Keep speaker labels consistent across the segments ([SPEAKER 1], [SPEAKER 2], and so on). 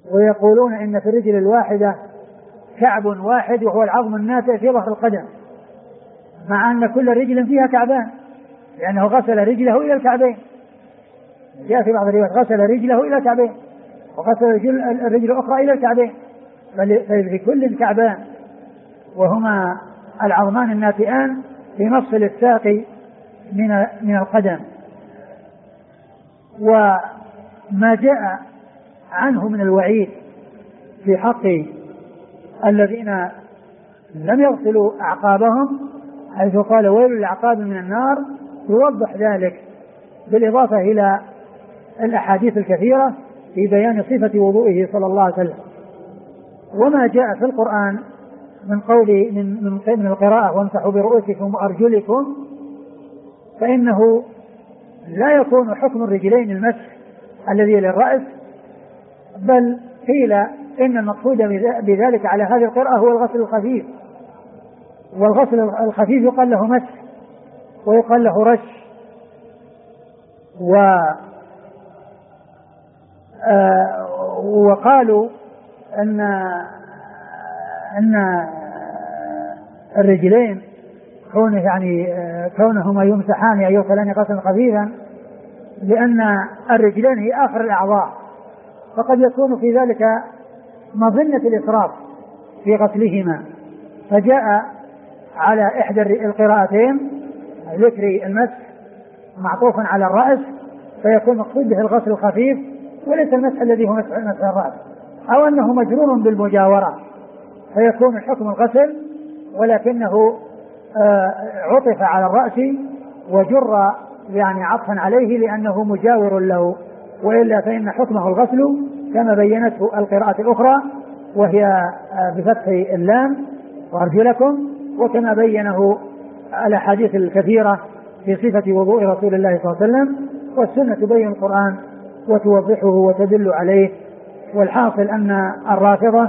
[SPEAKER 1] ويقولون إن في الرجل الواحدة كعب واحد وهو العظم الناتئ في ظهر القدم، مع أن كل رجل فيها كعبان، لأنه غسل رجله إلى الكعبين. جاء في بعض الروايات غسل رجله إلى الكعبين وغسل الرجل الأخرى إلى الكعبين، فلكل كعبان، وهما العظمان الناتئان في مفصل الساق من القدم. وما جاء عنه من الوعيد في حق الذين لم يغسلوا أعقابهم، حيث قال ويل للأعقاب من النار، يوضح ذلك بالإضافة إلى الأحاديث الكثيرة في بيان صفة وضوئه صلى الله عليه وسلم. وما جاء في القرآن من قول من القراءة وامسحوا برؤوسكم وأرجلكم، فإنه لا يكون حكم الرجلين المسح الذي للرأس، بل قيل إن المقصود بذلك على هذه القراءة هو الغسل الخفيف، والغسل الخفيف يقال له مسح ويقال له رش. وقالوا أن الرجلين كونهما يمسحان أي يغسلان غسلا خفيفا، لأن الرجلين هي آخر الأعضاء، فقد يكون في ذلك مظنة الإسراف في غسلهما، فجاء على إحدى القراءتين ذكر المسح معطوفا على الرأس، فيكون مقصود به الغسل الخفيف وليس المسح الذي هو مسح الرأس، أو أنه مجرور بالمجاورة فيكون الحكم الغسل، ولكنه عطف على الرأس وجر يعني عطفا عليه لأنه مجاور له، وإلا فإن حكمه الغسل كما بينته القراءة الأخرى وهي بفتح اللام وأرجلكم، وكما بينه الأحاديث الكثيرة في صفة وضوء رسول الله صلى الله عليه وسلم، والسنة تبين القرآن وتوضحه وتدل عليه. والحاصل أن الرافضة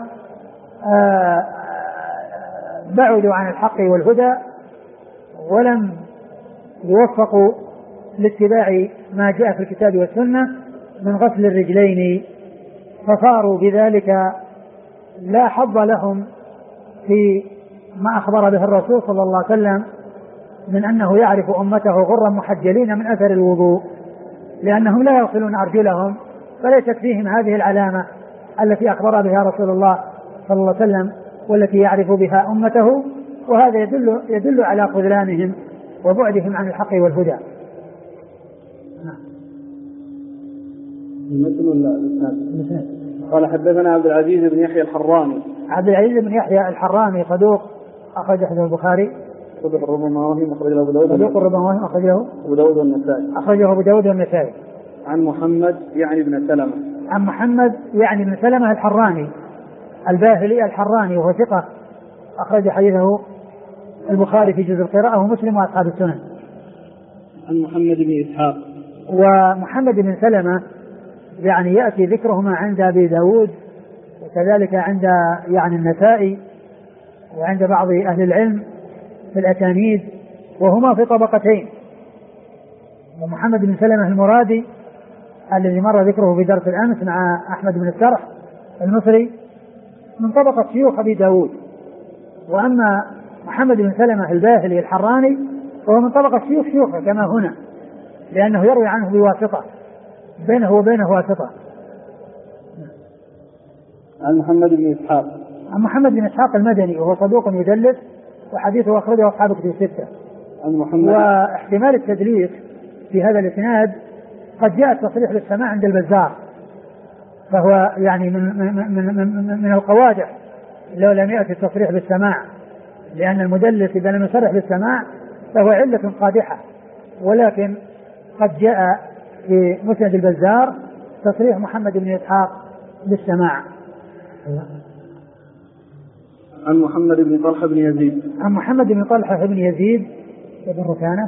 [SPEAKER 1] بعدوا عن الحق والهدى ولم يوفقوا لاتباع ما جاء في الكتاب والسنة من غسل الرجلين، فصاروا بذلك لا حظ لهم في ما أخبر به الرسول صلى الله عليه وسلم من أنه يعرف أمته غرا محجلين من أثر الوضوء، لأنهم لا يغسلون أرجلهم، فليست فيهم هذه العلامة التي أخبر بها رسول الله صلى الله عليه وسلم والتي يعرف بها أمته، وهذا يدل على خذلانهم وبعدهم عن الحق والهدى.
[SPEAKER 2] قال حدثنا عبد العزيز بن يحيى الحراني.
[SPEAKER 1] عبد العزيز بن يحيى الحراني صدوق أخرج حديث البخاري.
[SPEAKER 2] صدوق ربما وهم أخرج له أبو داود.
[SPEAKER 1] صدوق ربما وهم أخرجه
[SPEAKER 2] أبو داود والنسائي.
[SPEAKER 1] أخرجه أبو داود والنسائي.
[SPEAKER 2] عن محمد يعني بن سلمة.
[SPEAKER 1] عن محمد يعني بن سلمة الحراني الباهلي الحراني، وهو ثقة أخرج حديثه البخاري في جزء القراءة ومسلم وأصحاب السنن.
[SPEAKER 2] عن محمد بن إسحاق.
[SPEAKER 1] ومحمد بن سلمة يعني يأتي ذكرهما عند أبي داود وكذلك عند يعني النسائي وعند بعض أهل العلم في الأسانيد، وهما في طبقتين. ومحمد بن سلمة المرادي الذي مر ذكره في درس الأمس مع أحمد بن السرح المصري من طبقة شيوخ أبي داود، وأما محمد بن سلمة الباهلي الحراني وهو من طبقة شيوخه كما هنا، لأنه يروي عنه بواسطة بينه وبينه واسطة.
[SPEAKER 2] عن محمد بن إسحاق.
[SPEAKER 1] عن محمد بن إسحاق المدني وهو صدوق يدلس وحديثه أخرجه أصحاب كتب الستة.
[SPEAKER 2] عن محمد.
[SPEAKER 1] واحتمال التدليس في هذا الإسناد قد جاء التصريح بالسماع عند البزار، فهو يعني من القوادح لو لم يأتي التصريح بالسماع، لأن المدلس إذا لم يصرح بالسماع فهو علة قادحة، ولكن قد جاء في مسند البزار تصريح محمد بن إسحاق بالسماع.
[SPEAKER 2] عن محمد بن طلحة بن يزيد.
[SPEAKER 1] عن محمد بن طلحة بن يزيد بن ركانة.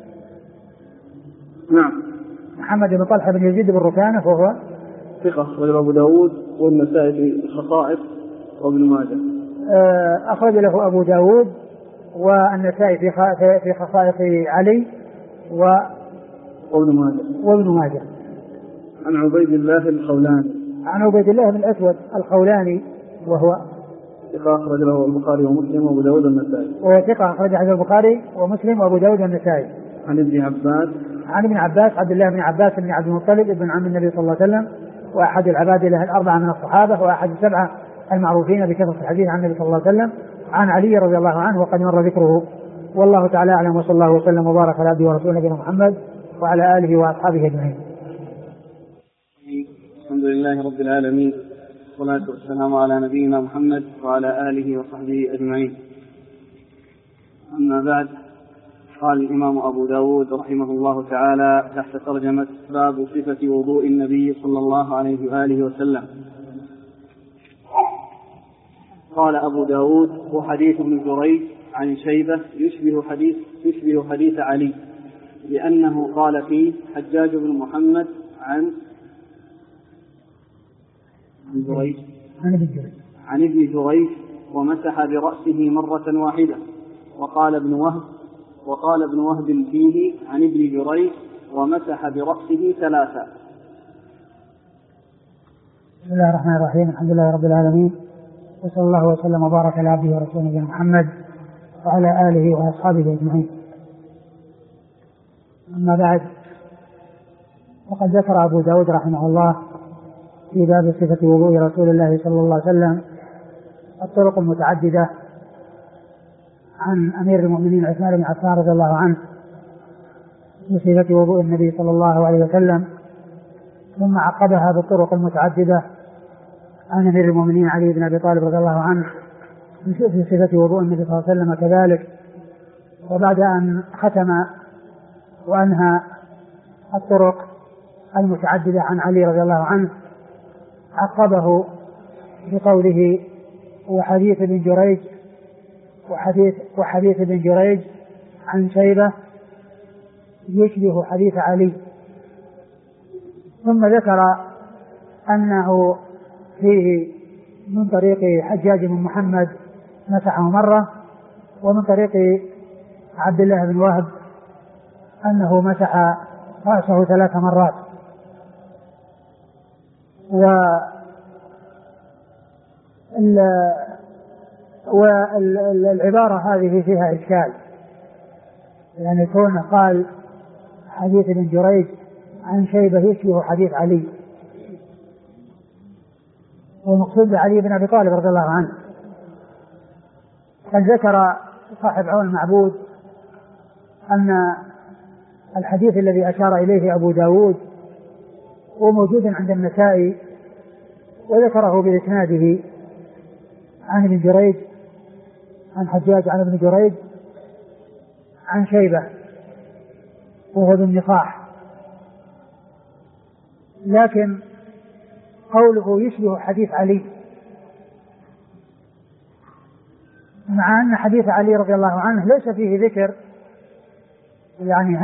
[SPEAKER 2] نعم.
[SPEAKER 1] محمد بن طلحة بن يزيد بن ركانة وهو
[SPEAKER 2] ثقة أخرج له أبو داود والنسائي في الخصائص وابن ماجه.
[SPEAKER 1] أخرج له أبو داود والنسائي في خصائص علي
[SPEAKER 2] وابن ماجه.
[SPEAKER 1] وابن ماجه.
[SPEAKER 2] عن عبيد الله الخولاني.
[SPEAKER 1] عن عبيد الله بن الأسود الخولاني وهو
[SPEAKER 2] ثقة أخرج له البخاري ومسلم وأبو داود والنسائي.
[SPEAKER 1] وهو ثقة أخرج له البخاري ومسلم وأبو داود والنسائي.
[SPEAKER 2] عن ابن عباس
[SPEAKER 1] عبد الله بن عباس بن عبد المطلب ابن عم النبي صلى الله عليه وسلم وأحد العباد له الأربعة من الصحابة وأحد السبعة المعروفين بكثرة الحديث عن النبي صلى الله عليه وسلم عن علي رضي الله عنه وقد مر ذكره. والله تعالى أعلم وصلى الله وسلم وبارك على عبده ورسوله نبينا محمد وعلى آله وأصحابه أجمعين.
[SPEAKER 2] الحمد لله رب العالمين والصلاة والسلام على نبينا محمد وعلى آله وصحبه أجمعين. أما بعد، قال الإمام أبو داود رحمه الله تعالى تحت ترجمة باب صفة وضوء النبي صلى الله عليه وآله وسلم. قال أبو داود: وحديث ابن جريج عن شيبة يشبه حديث علي، لأنه قال فيه حجاج بن محمد عن ابن جريج ومسح برأسه مرة واحدة. وقال ابن وهب فيه عن ابن جريج ومسح برأسه ثلاثا.
[SPEAKER 1] بسم الله الرحمن الرحيم. الحمد لله رب العالمين، وصلى الله وسلم وبارك على عبده ورسوله نبينا محمد وعلى آله وأصحابه أجمعين. أما بعد، وقد ذكر أبو داود رحمه الله في باب صفة وضوء رسول الله صلى الله عليه وسلم الطرق المتعددة عن أمير المؤمنين عثمان بن عفان رضي الله عنه بصفة وضوء النبي صلى الله عليه وسلم، ثم عقبها بالطرق المتعددة عن أمير المؤمنين علي بن أبي طالب رضي الله عنه في صفة وضوء النبي صلى الله عليه وسلم كذلك. وبعد أن ختم وأنهى الطرق المتعددة عن علي رضي الله عنه عقبه بقوله: وحديث ابن جريج عن شيبة يشبه حديث علي. ثم ذكر أنه فيه من طريق حجاج بن محمد مسحه مرة، ومن طريق عبد الله بن وهب أنه مسح رأسه 3 مرات. والعبارة هذه فيها إشكال، يعني كون قال حديث ابن جريج عن شيبة يشبه حديث علي، والمقصود علي بن أبي طالب رضي الله عنه. قد ذكر صاحب عون المعبود أن الحديث الذي أشار إليه أبو داود وموجود عند النسائي وذكره بإسناده عن ابن جريج عن حجاج عن ابن جريج عن شيبة وهو ذو النقاح، لكن قوله يشبه حديث علي مع أن حديث علي رضي الله عنه ليس فيه ذكر يعني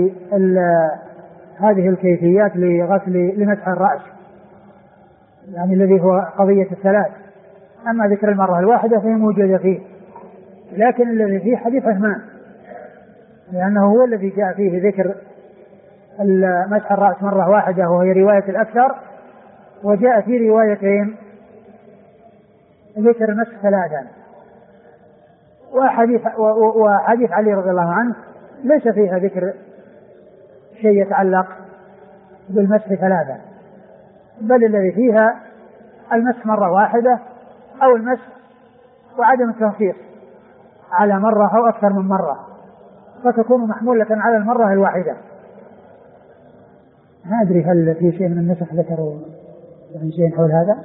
[SPEAKER 1] هذه الكيفيات لمسح الرأس، يعني الذي هو قضية الثلاث. أما ذكر المرة الواحدة فهي موجودة فيه، لكن الذي فيه حديث عثمان، لأنه هو الذي جاء فيه ذكر مسح الرأس مرة واحدة وهي رواية الأكثر، وجاء في روايتين ذكر مسح 3. وحديث علي رضي الله عنه ليس فيها ذكر شيء يتعلق بالمسح 3، بل الذي فيها المسح مرة واحدة أو المسح وعدم التنصيص على مرة أو أكثر من مرة، فتكون محمولة على المرة الواحدة. ما أدري هل في شيء من النسخ ذكروا يعني شيء حول هذا،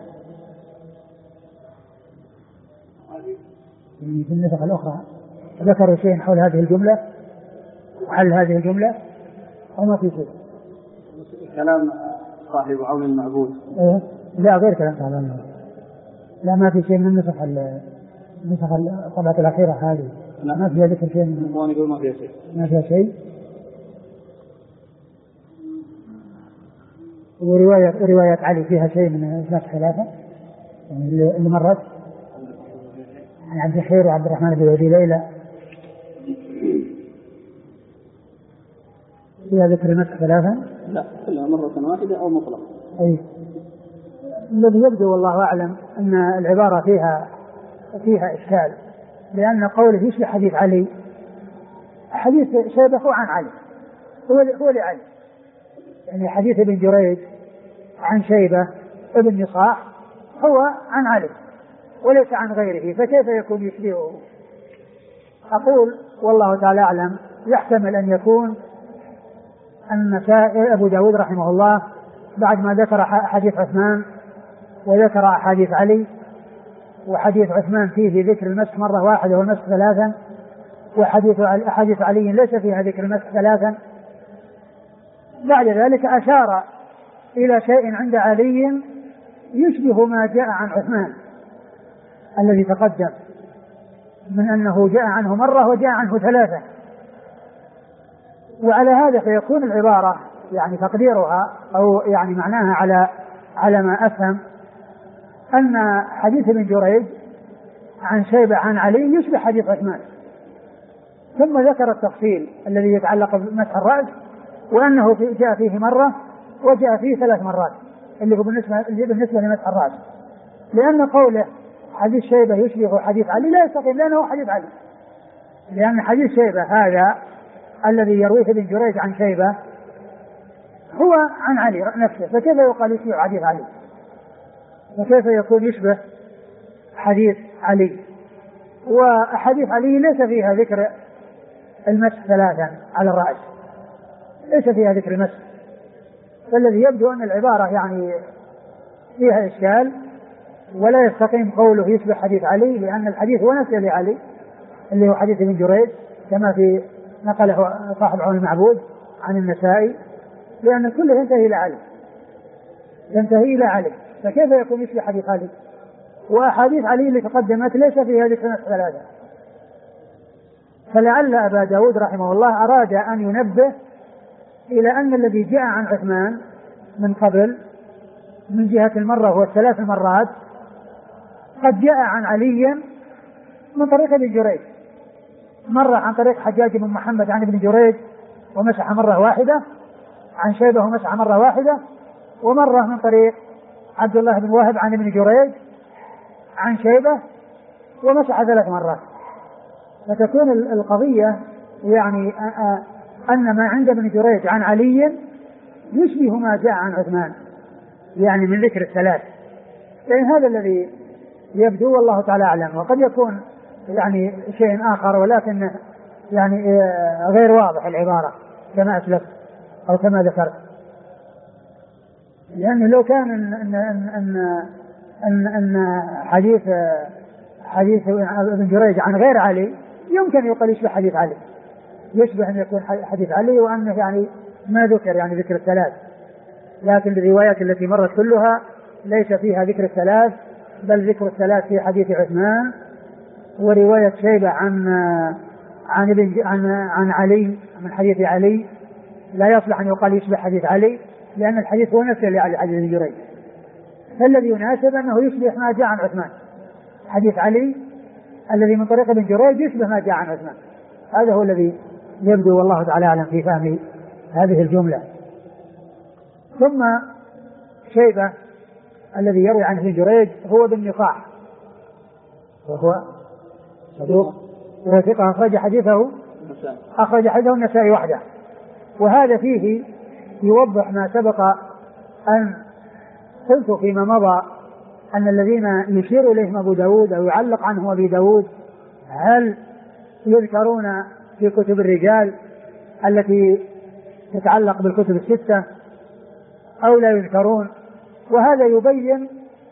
[SPEAKER 1] يعني في النسخ الأخرى ذكروا شيء حول هذه الجملة وحل هذه الجملة أو ما في شيء؟
[SPEAKER 2] كلام صاحب عون المعبود
[SPEAKER 1] لا غير كلام صاحب عون المعبود، لا ما في شيء من النسخ الطبعة الأخيرة هذه ما فيها ذكر شيء ما فيها شيء. ورواية علي فيها شيء من مسح 3 يعني اللي مرت عن عبد الخير وعبد الرحمن بن أبي ليلى فيها ذكر مسح 3.
[SPEAKER 2] لا كلها مرة واحدة أو مطلق.
[SPEAKER 1] أي الذي يبدو والله أعلم أن العبارة فيها إشكال، لأن قوله يشبه حديث علي، حديث شيبة هو عن علي، هو لعلي، يعني حديث ابن جريج عن شيبة ابن نصاح هو عن علي وليس عن غيره، فكيف يكون يشبهه؟ أقول والله تعالى أعلم يحتمل أن يكون أن أبو داود رحمه الله بعد ما ذكر حديث عثمان وذكر حديث علي، وحديث عثمان فيه ذكر المسح مرة واحدة والمسح ثلاثا، وحديث علي ليس فيها ذكر المسح ثلاثا، بعد ذلك أشار إلى شيء عند علي يشبه ما جاء عن عثمان الذي تقدم من أنه جاء عنه مرة وجاء عنه ثلاثة. وعلى هذا فيكون العبارة يعني تقديرها أو يعني معناها على ما أفهم أن حديث ابن جريج عن شيبة عن علي يشبه حديث عثمان، ثم ذكر التفصيل الذي يتعلق بمسح الرأس وأنه جاء فيه مرة وجاء فيه 3 مرات اللي هو بالنسبة لمسح الرأس، لأن قوله حديث شيبة يشبه حديث علي لا يستقيم، لأنه حديث علي، لأن حديث شيبة هذا الذي يرويه ابن جريج عن شيبة هو عن علي نفسه، فكيف يقال يشبه حديث علي؟ وكيف يكون يشبه حديث علي؟ وحديث علي ليس فيها ذكر المسح 3 على الرأس، ليس فيها ذكر المسح، فالذي يبدو أن العبارة يعني فيها إشكال ولا يستقيم قوله يشبه حديث علي، لأن الحديث هو نفسه لعلي اللي هو حديث ابن جريج كما في نقله صاحب عون المعبود عن النسائي، لأن كله ينتهي إلى علي، فكيف يكون يشبه حديث علي؟ وأحاديث علي اللي تقدمت ليس فيها ذكر 3. فلعل أبا داود رحمه الله أراد أن ينبه إلى أن الذي جاء عن عثمان من قبل من جهة المرة هو 3 مرات قد جاء عن علي من طريق ابن جريج، مرة عن طريق حجاج بن محمد عن ابن جريج ومسح مرة واحدة، عن شيبة ومسح مرة واحدة، ومرة من طريق عبد الله بن وهب عن ابن جريج عن شيبة ومسح 3 مرات. فتكون القضية يعني أن ما عند ابن جريج عن علي يشبه ما جاء عن عثمان يعني من ذكر 3، لأن هذا الذي يبدو والله تعالى أعلم، وقد يكون يعني شيء آخر ولكن يعني غير واضح العبارة كما أسلفت أو كما ذكرت، لأنه لو كان أن حديث ابن جريج عن غير علي يمكن يقال يشبه حديث علي، يشبه أن يكون حديث علي وأنه يعني ما ذكر يعني ذكر 3، لكن الروايات التي مرت كلها ليس فيها ذكر 3 بل ذكر 3 في حديث عثمان، ورواية شيبة عن علي من حديث علي لا يصلح أن يقال يشبه حديث علي، لأن الحديث هو نفسه لعلي حديث ابن جريج، فالذي يناسب أنه يشبه ما جاء عن عثمان، حديث علي الذي من طريق ابن جريج يشبه ما جاء عن عثمان، هذا هو الذي يبدو والله تعالى أعلم في فهم هذه الجملة. ثم شيبة الذي يروي عن ابن جريج هو بن نصاح، وهو صدوق وثقة أخرج حديثه النسائي وحده، وهذا فيه يوضح ما سبق أن قلت فيما مضى أن الذين يشير إليهم أبو داود أو يعلق عنهم أبي داود هل يذكرون في كتب الرجال التي تتعلق بالكتب 6 أو لا يذكرون، وهذا يبين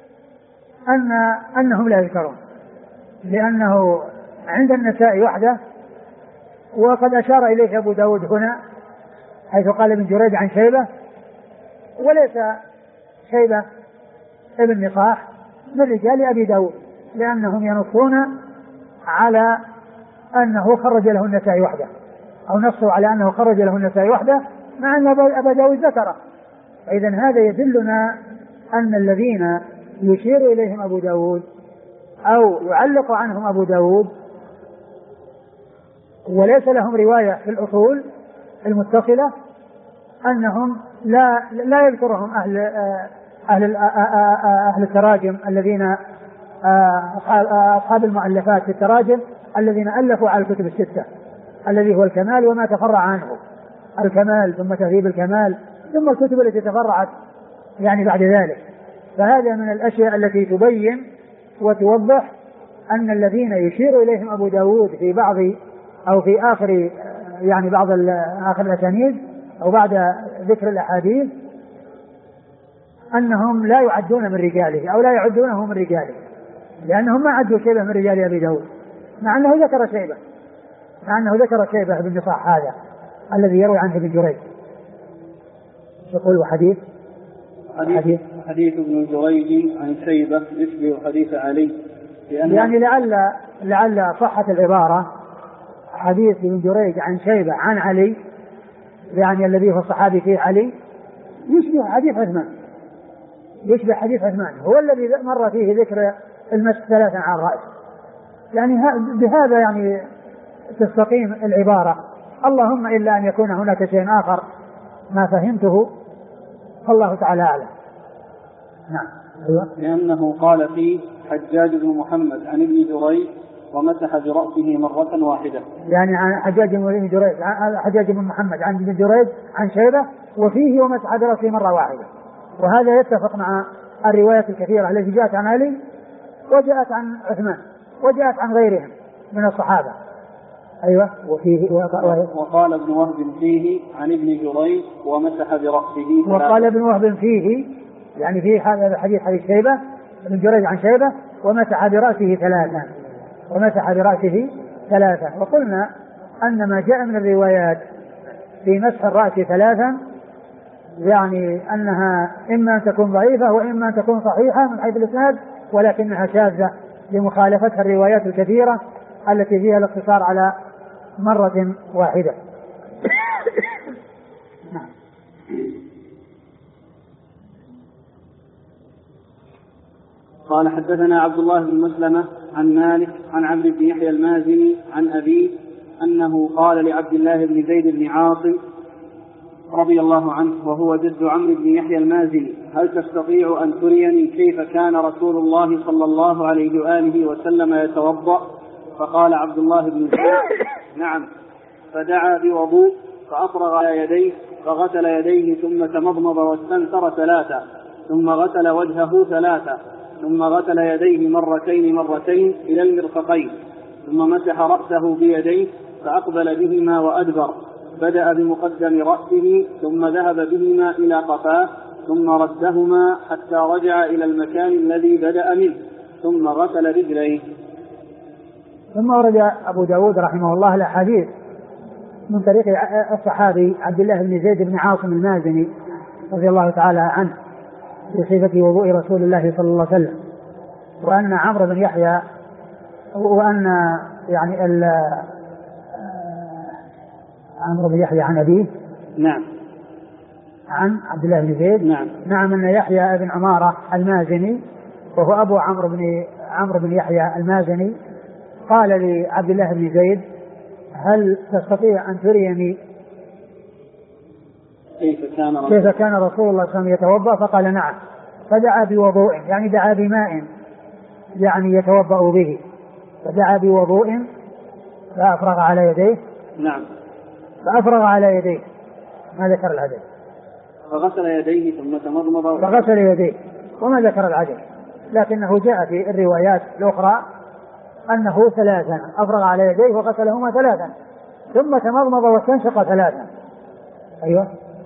[SPEAKER 1] أنهم لا يذكرون، لأنه عند النسائي وحده، وقد أشار إليه أبو داود هنا حيث قال ابن جريج عن شيبة، وليس شيبة ابن نصاح من رجال أبي داود، لأنهم ينصون على أنه خرج له النسائي وحده، أو نصوا على أنه خرج له النسائي وحده مع أن أبا داود ذكره. فإذا هذا يدلنا أن الذين يشير إليهم أبو داود أو يعلق عنهم أبو داود وليس لهم رواية في الأصول المتصلة أنهم لا يذكرهم أهل التراجم الذين أصحاب المؤلفات في التراجم الذين ألفوا على الكتب الستة، الذي هو الكمال وما تفرع عنه، الكمال ثم تهذيب الكمال ثم الكتب التي تفرعت يعني بعد ذلك. فهذا من الأشياء التي تبين وتوضح أن الذين يشير إليهم أبو داود في بعض أو في آخر يعني بعض آخر الأسانيد أو بعد ذكر الأحاديث أنهم لا يعدون من رجاله أو لا يعدونه من رجاله، لأنهم ما عدوا شيبة من رجال أبي داود، مع أنه ذكر شيبة بن نصاح هذا الذي يروي عنه ابن جريج. يقول
[SPEAKER 2] حديث ابن جريج عن شيبة يشبه حديث علي،
[SPEAKER 1] يعني لعل صحة العبارة حديث ابن جريج عن شيبة عن علي، يعني الذي هو الصحابي فيه علي، يشبه حديث عثمان هو الذي مر فيه ذكر المس 3 على الرأس. يعني بهذا يعني تستقيم العبارة، اللهم إلا أن يكون هناك شيء آخر ما فهمته، فالله تعالى أعلم. نعم. أيوة.
[SPEAKER 2] لأنه قال فيه حجاج بن محمد عن ابن جريج ومسح برأسه مرة واحدة،
[SPEAKER 1] يعني عن حجاج بن محمد عن ابن جريج عن شيبة وفيه ومسح برأسه مرة واحدة، وهذا يتفق مع الروايات الكثيرة التي جاءت عن علي وجاءت عن عثمان وجاءت عن غيرهم من الصحابة. أيوة.
[SPEAKER 2] وقال ابن وهب فيه عن ابن جريج ومسح برأسه.
[SPEAKER 1] وقال ابن وهب فيه يعني فيه هذا الحديث حديث شيبة ابن جريج عن شيبة ومسح برأسه 3. وقلنا أن ما جاء من الروايات في مسح الرأس 3 يعني أنها إما أن تكون ضعيفة وإما أن تكون صحيحة من حيث الإسناد، ولكنها شاذة لمخالفتها الروايات الكثيرة التي فيها الاقتصار على مرة واحدة.
[SPEAKER 2] قال حدثنا عبد الله بن مسلمة عن مالك عن عمرو بن يحيى المازني عن أبيه أنه قال لعبد الله بن زيد بن عاصم رضي الله عنه وهو جد عمرو بن يحيى المازني: هل تستطيع أن تريني كيف كان رسول الله صلى الله عليه وآله وسلم يتوضأ؟ فقال عبد الله بن زيد: نعم. فدعا بوضوء فأفرغ على يديه فغسل يديه ثم تمضمض واستنثر 3 ثم غسل وجهه 3 ثم غسل يديه مرتين إلى المرفقين ثم مسح رأسه بيديه فأقبل بهما وأدبر، بدأ بمقدم رأسه ثم ذهب بهما إلى قفاه ثم ردهما حتى رجع إلى المكان الذي بدأ منه ثم غسل رجليه.
[SPEAKER 1] ثم ورد أبو داود رحمه الله الأحاديث من طريق الصحابي عبد الله بن زيد بن عاصم المازني رضي الله تعالى عنه بصفة وضوء رسول الله صلى الله عليه وسلم، وأن عمرو بن يحيى وأن يعني عمرو بن يحيى عن أبيه.
[SPEAKER 2] نعم.
[SPEAKER 1] عن عبد الله بن زيد.
[SPEAKER 2] نعم.
[SPEAKER 1] أن يحيى بن عمارة المازني وهو أبو عمرو بن يحيى المازني قال لعبد الله بن زيد: هل تستطيع أن تريني
[SPEAKER 2] كيف كان
[SPEAKER 1] رسول الله صلى الله عليه وسلم يتوضأ؟ فقال: نعم. فدعا بوضوء يعني دعا بماء يعني يتوضأ به، فدعا بوضوء فأفرغ على يديه.
[SPEAKER 2] نعم.
[SPEAKER 1] فأفرغ على يديه، ما ذكر العدد.
[SPEAKER 2] فغسل يديه ثم تمضمض.
[SPEAKER 1] فغسل يديه وما ذكر العدد، لكنه جاء في الروايات الأخرى أنه 3 أفرغ على يديه وغسلهما 3 ثم تمضمض واستنشق 3. أيوة.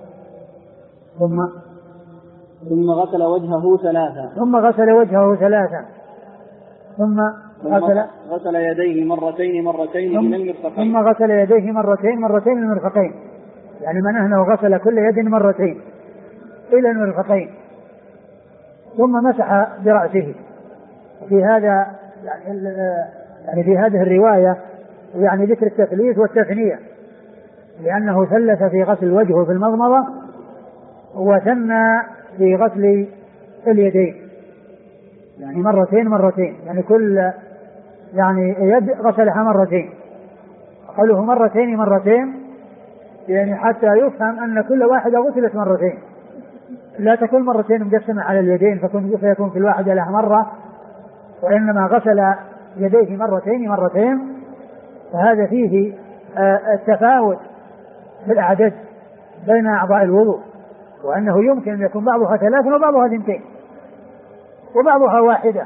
[SPEAKER 2] ثم غسل وجهه 3
[SPEAKER 1] ثم غسل وجهه 3 ثم
[SPEAKER 2] غسل يديه مرتين إلى المرفقين.
[SPEAKER 1] ثم غسل يديه مرتين المرفقين، يعني معناه أنه غسل كل يد مرتين إلى المرفقين ثم مسح برأسه. في هذا يعني في هذه الرواية يعني ذكر التثليث والتثنية، لأنه ثلث في غسل وجهه في المضمضة وثنى في غسل اليدين، يعني مرتين، يعني كل يعني يد غسلها مرتين. قوله مرتين يعني حتى يفهم أن كل واحدة غسلت مرتين، لا تكون مرتين مقسمة على اليدين فيكون في الواحدة لها مرة، وإنما غسل يديه مرتين، فهذا فيه التفاوت في الأعداد بين أعضاء الوضوء، وأنه يمكن أن يكون بعضها 3 وبعضها 2 وبعضها 1،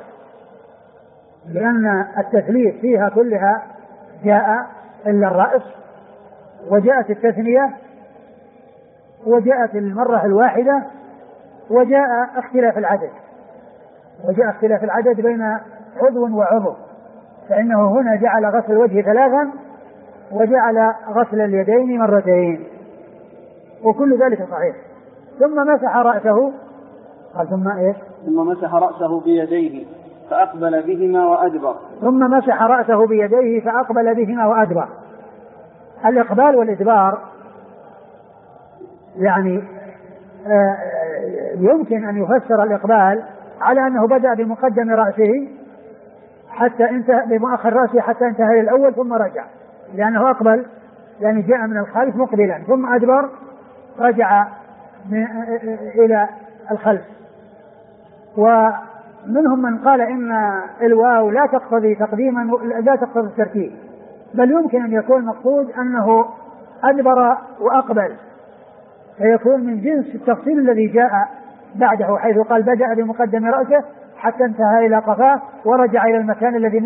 [SPEAKER 1] لأن التثليث فيها كلها جاء إلا الرأس، وجاءت التثنية، وجاءت المرة الواحدة، وجاء اختلاف العدد بين عضو وعضو، فإنه هنا جعل غسل الوجه 3 وجعل غسل اليدين 2، وكل ذلك صحيح. ثم مسح رأسه، قال ثم إيش؟
[SPEAKER 2] ثم مسح رأسه بيديه فأقبل بهما وأدبر.
[SPEAKER 1] ثم مسح رأسه بيديه فأقبل بهما وأدبر. الإقبال والإدبار يعني يمكن أن يفسر الإقبال على أنه بدأ بمقدم رأسه حتى انتهى بمؤخر رأسه حتى انتهى إلى الأول ثم رجع، لأنه أقبل يعني جاء من الخلف مقبلا، ثم أدبر رجع إلى الخلف. ومنهم من قال إن الواو لا تقتضي تقديما لا تقتضي الترتيب، بل يمكن أن يكون المقصود أنه أدبر وأقبل، فيكون من جنس التفصيل الذي جاء بعده، حيث قال بدأ بمقدم رأسه حتى انتهى إلى قفاه ورجع إلى المكان الذي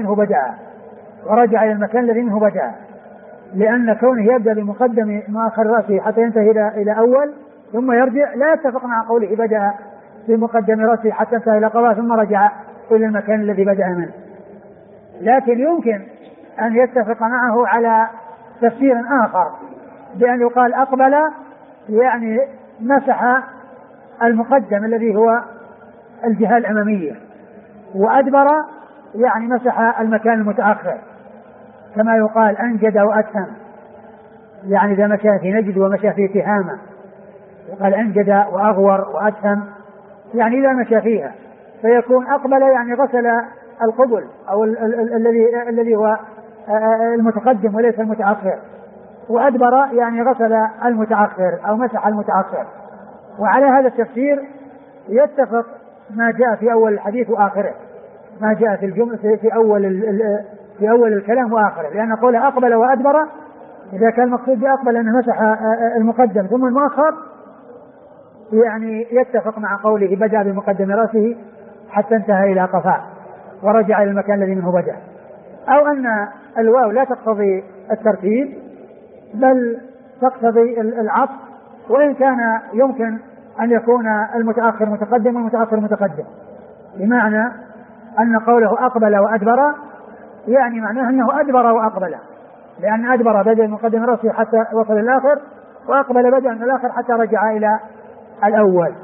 [SPEAKER 1] منه بدأ، لأن كونه يبدأ بمقدم مؤخر رأسه حتى ينتهي إلى أول ثم يرجع لا يتفق مع قوله بدأ بمقدم رأسه حتى انتهى إلى قفاه ثم رجع إلى المكان الذي بدأ منه. لكن يمكن أن يتفق معه على تفسير آخر بأن يقال أقبل يعني مسح المقدم الذي هو الجهة الأمامية، وأدبر يعني مسح المكان المتأخر، كما يقال أنجد وأتهم، يعني إذا مشى في نجد ومشى في تهامة يقال أنجد وأغور وأتهم، يعني إذا مشى فيها، فيكون أقبل يعني غسل القبل أو الذي هو المتقدم وليس المتأخر، وأدبر يعني غسل المتأخر أو مسح المتأخر. وعلى هذا التفسير يتفق ما جاء في أول الحديث وآخره، ما جاء في الجملة في أول الكلام وآخره، لأن قوله أقبل وأدبر إذا كان المقصود بأقبل أنه مسح المقدم ثم المؤخر يعني يتفق مع قوله بدأ بمقدم رأسه حتى انتهى إلى قفاه ورجع إلى المكان الذي منه بدأ، أو أن الواو لا تقتضي الترتيب بل تقتضي العطف، وإن كان يمكن أن يكون المتأخر متقدم والمتأخر متقدم، بمعنى أن قوله أقبل وأدبر يعني معناه أنه أدبر وأقبل، لأن أدبر بدأ مقدم رأسه حتى وصل الآخر، وأقبل بدأ من الآخر حتى رجع إلى الأول.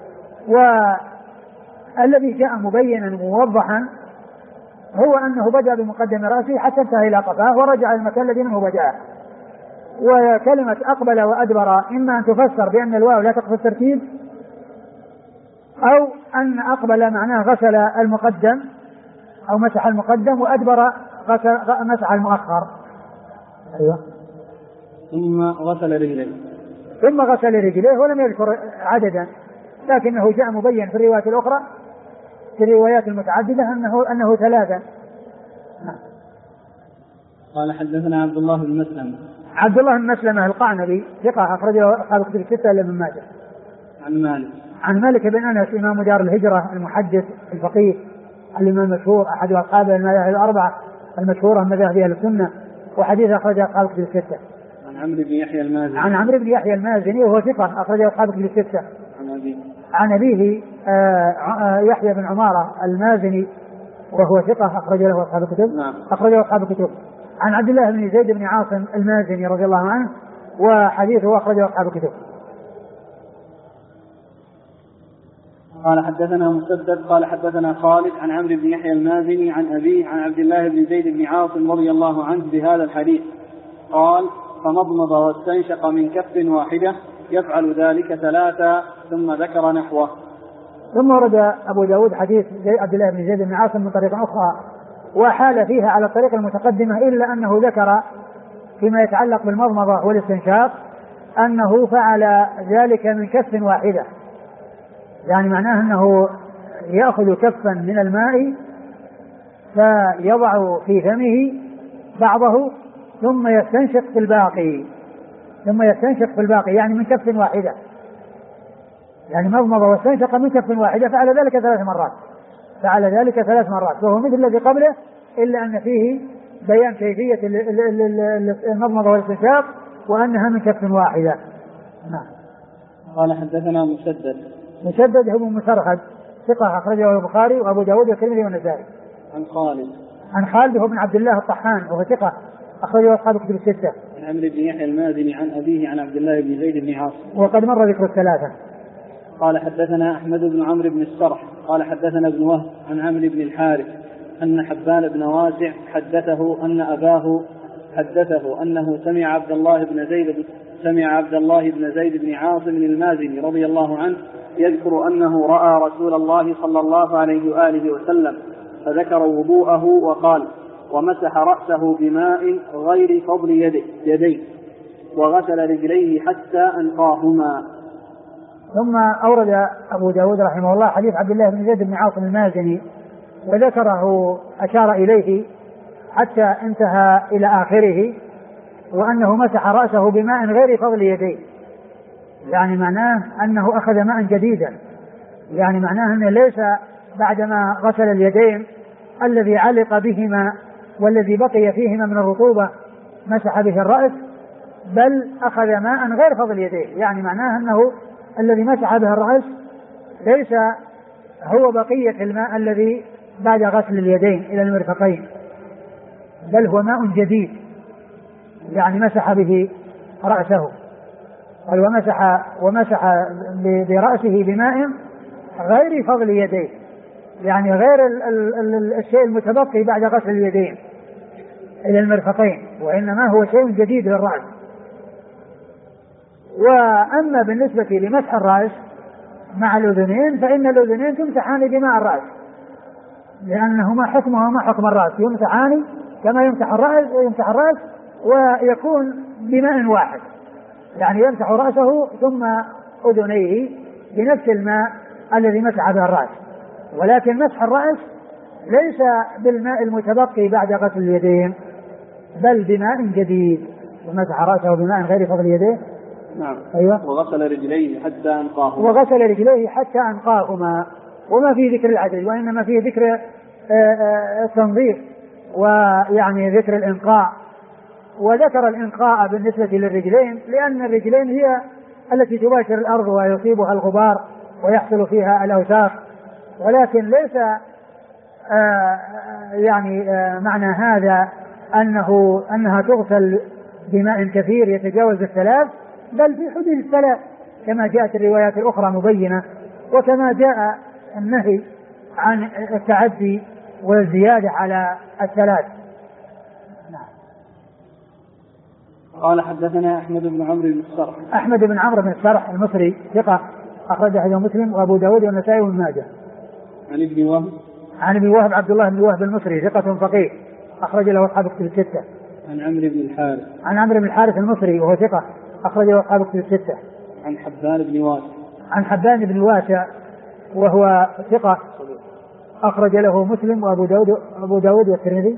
[SPEAKER 1] والذي جاء مبينا موضحا هو أنه بدأ بمقدم رأسه حتى انتهى إلى قفاه ورجع إلى المكان الذي منه بدأ. وكلمة أقبل وأدبر إما أن تفسر بأن الواو لا تقصد الترتيب، أو أن أقبل معناه غسل المقدم أو مسح المقدم، وأدبر مسح المؤخر. أيوة. ثم غسل رجليه ولم يذكر عددا، لكنه جاء مبين في الروايات الأخرى في الروايات المتعددة أنه 3.
[SPEAKER 2] قال حدثنا عبد الله بن مسلمة.
[SPEAKER 1] عبد الله بن مسلمة القعنبي ثقة أخرجه أصحاب الكتب الستة إلا ابن ماجه. عن مالك بن أنس إمام دار الهجرة المحدث الفقيه الإمام المشهور أحد أصحاب المذاهب الأربعة المشهورة من مذاهب أهل السنة، وحديث أخرجه أصحاب الكتب الستة.
[SPEAKER 2] عن عمرو بن يحيى المازني
[SPEAKER 1] وهو ثقة أخرجه أصحاب الكتب الستة. عن أبيه يحيى بن عمارة المازني وهو ثقة أخرجه له أصحاب الكتب. أخرجه أصحاب الكتب. عن عبد الله بن زيد بن عاصم المازني رضي الله عنه وحديثه أخرجه أصحاب الكتب.
[SPEAKER 2] قال حدثنا مسدد قال حدثنا خالد عن عمرو بن يحيى المازني عن أبيه عن عبد الله بن زيد بن عاصم رضي الله عنه بهذا الحديث قال فمضمض واستنشق من كف واحدة يفعل ذلك 3 ثم ذكر نحوه.
[SPEAKER 1] ثم ورد أبو داود حديث عبد الله بن زيد بن عاصم من طريق أخرى وحال فيها على الطريق المتقدمة، إلا أنه ذكر فيما يتعلق بالمضمضة والاستنشاق أنه فعل ذلك من كف واحدة، يعني معناه أنه يأخذ كفا من الماء فيضع في فمه بعضه ثم يستنشق في الباقي يعني من كف واحدة، يعني مضمض واستنشق من كف واحدة، فعل ذلك ثلاث مرات وهو مثل الذي قبله، إلا أن فيه بيان كيفية المضمضة والاستنشاق وأنها من كف واحدة. نعم.
[SPEAKER 2] قال حدثنا
[SPEAKER 1] مسدد هو مسرحد ثقة أخرجه البخاري وأبو داود والترمذي والنسائي. عن خالد هو بن عبد الله الطحان وهو ثقة أخرجه أصحاب كتب الستة.
[SPEAKER 2] عن عمرو بن يحيى المازني عن أبيه عن عبد الله بن زيد بن عاصم
[SPEAKER 1] وقد مر ذكر الثلاثة.
[SPEAKER 2] قال حدثنا أحمد بن عمرو بن السرح قال حدثنا ابن وهب عن عمرو بن الحارث أن حبان بن واسع حدثه أن أباه حدثه أنه سمع عبد الله بن زيد بن عاصم المازني رضي الله عنه يذكر أنه رأى رسول الله صلى الله عليه وآله وسلم فذكر وضوءه وقال: ومسح رأسه بماء غير فضل يديه وغسل رجليه حتى أنقاهما.
[SPEAKER 1] ثم أورد أبو داود رحمه الله حديث عبد الله بن زيد بن عاصم المازني وذكره أشار إليه حتى انتهى إلى آخره، وأنه مسح رأسه بماء غير فضل يديه، يعني معناه أنه أخذ ماء جديدا، يعني معناه أنه ليس بعدما غسل اليدين الذي علق بهما والذي بقي فيهما من الرطوبة مسح به الرأس، بل أخذ ماء غير فضل يديه، يعني معناه أنه الذي مسح به الرأس ليس هو بقية الماء الذي بعد غسل اليدين إلى المرفقين، بل هو ماء جديد، يعني مسح به رأسه. قال ومسح برأسه بماء غير فضل يديه، يعني غير الشيء المتبقي بعد غسل اليدين إلى المرفقين، وإنما هو شيء جديد للرأس. وأما بالنسبة لمسح الرأس مع الأذنين فإن الأذنين تمسحان بماء الرأس، لأنهما حكمهما حكم الرأس، يمسحان كما يمسح الرأس ويكون بماء واحد، يعني يمسح رأسه ثم أذنيه بنفس الماء الذي مسح به الرأس، ولكن مسح الرأس ليس بالماء المتبقي بعد غسل اليدين بل بماء جديد، ومسح رأسه بماء غير فضل يديه.
[SPEAKER 2] نعم.
[SPEAKER 1] أيوة.
[SPEAKER 2] وغسل رجليه حتى أنقاهما، وما فيه ذكر العدل وإنما فيه ذكر التنظيف ويعني ذكر الإنقاء، وذكر الإنقاء بالنسبة للرجلين لأن الرجلين هي التي تباشر الأرض ويصيبها الغبار ويحصل فيها الأوساخ، ولكن ليس معنى هذا أنها تغسل بماء كثير يتجاوز الثلاث، بل في حدود الثلاث كما جاءت الروايات الأخرى مبينة، وكما جاء النهي عن التعدي والزيادة على الثلاث. قال حدثنا أحمد بن عمرو بن
[SPEAKER 1] السرح المصري ثقة أخرج حديث مسلم وأبو داود والنسائي وابن ماجه. عن ابن وهب عبد الله بن وهب المصري ثقة فقيه أخرج له أصحاب كتب الستة.
[SPEAKER 2] عن عمرو بن الحارث
[SPEAKER 1] المصري وهو ثقة أخرج له أصحاب كتب الستة. عن حبان بن واسع وهو ثقة أخرج له مسلم وأبو داود والترمذي.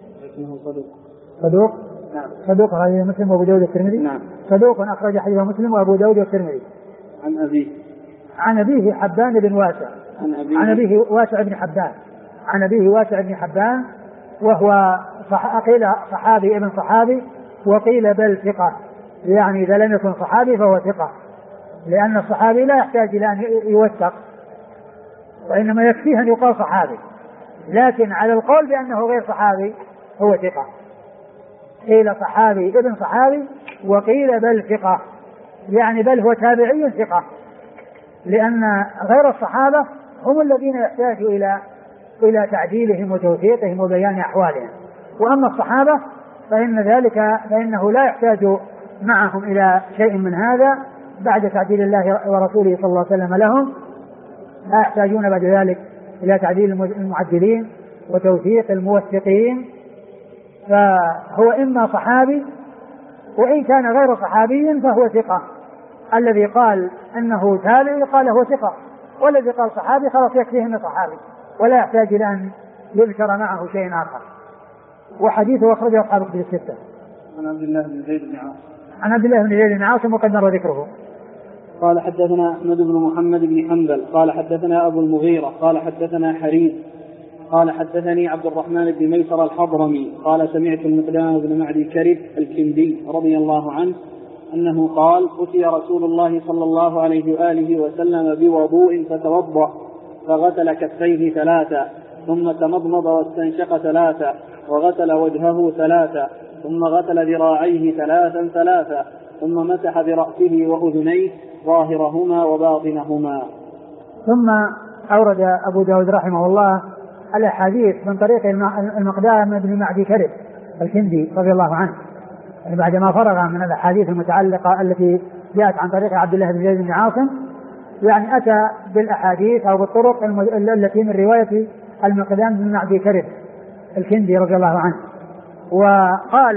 [SPEAKER 1] صدوق.
[SPEAKER 2] نعم.
[SPEAKER 1] صدوق أخرج مسلم وأبو داود والترمذي.
[SPEAKER 2] نعم.
[SPEAKER 1] صدوق أخرج حديث مسلم وأبو داود والترمذي. عن أبيه حبان بن واسع. عن أبيه واسع بن حبان. عن أبيه واسع بن حبان وهو قيل صحابي ابن صحابي وقيل بل ثقة، يعني إذا لم يكن صحابي فهو ثقة، لأن الصحابي لا يحتاج إلى أن يوثق وإنما يكفيه أن يقال صحابي، لكن على القول بأنه غير صحابي هو ثقة. قيل صحابي ابن صحابي وقيل بل ثقة، يعني بل هو تابعي ثقة، لأن غير الصحابة هم الذين يحتاجوا إلى تعديلهم وتوثيقهم وبيان أحوالهم، وأما الصحابة فإنه لا يحتاج معهم إلى شيء من هذا بعد تعديل الله ورسوله صلى الله عليه وسلم لهم، لا يحتاجون بعد ذلك إلى تعديل المعدلين وتوثيق الموثقين، فهو إما صحابي وإن كان غير صحابي فهو ثقة. الذي قال أنه تابعي قال هو ثقة، والذي قال صحابي خلاص يكفيه انه صحابي ولا يحتاج الى ان يذكر معه شيء اخر. وحديثه اخرجه اصحاب الكتب الستة.
[SPEAKER 2] عن عبد الله بن زيد بن عاصم.
[SPEAKER 1] عن عبد الله بن زيد بن عاصم وقد مر ذكره.
[SPEAKER 2] قال حدثنا أحمد بن محمد بن حنبل قال حدثنا أبو المغيرة قال حدثنا حريث قال حدثني عبد الرحمن بن ميسر الحضرمي قال سمعت المقدام بن معدي كرب الكندي رضي الله عنه أنه قال أتي رسول الله صلى الله عليه وآله وسلم بوضوء فتوضأ فغسل كفيه ثلاثا ثم تمضمض واستنشق ثلاثا وغسل وجهه ثلاثا ثم غسل ذراعيه ثلاثا ثم مسح برأسه وأذنيه ظاهرهما وباطنهما.
[SPEAKER 1] ثم أورد أبو داود رحمه الله الأحاديث من طريق المقدام بن معدي كرب الكندي رضي الله عنه، يعني بعد ما فرغ من الأحاديث المتعلقة التي جاءت عن طريق عبد الله بن زيد بن عاصم، يعني أتى بالأحاديث أو بالطرق التي من رواية المقدام بن معدي كرب الكندي رضي الله عنه. وقال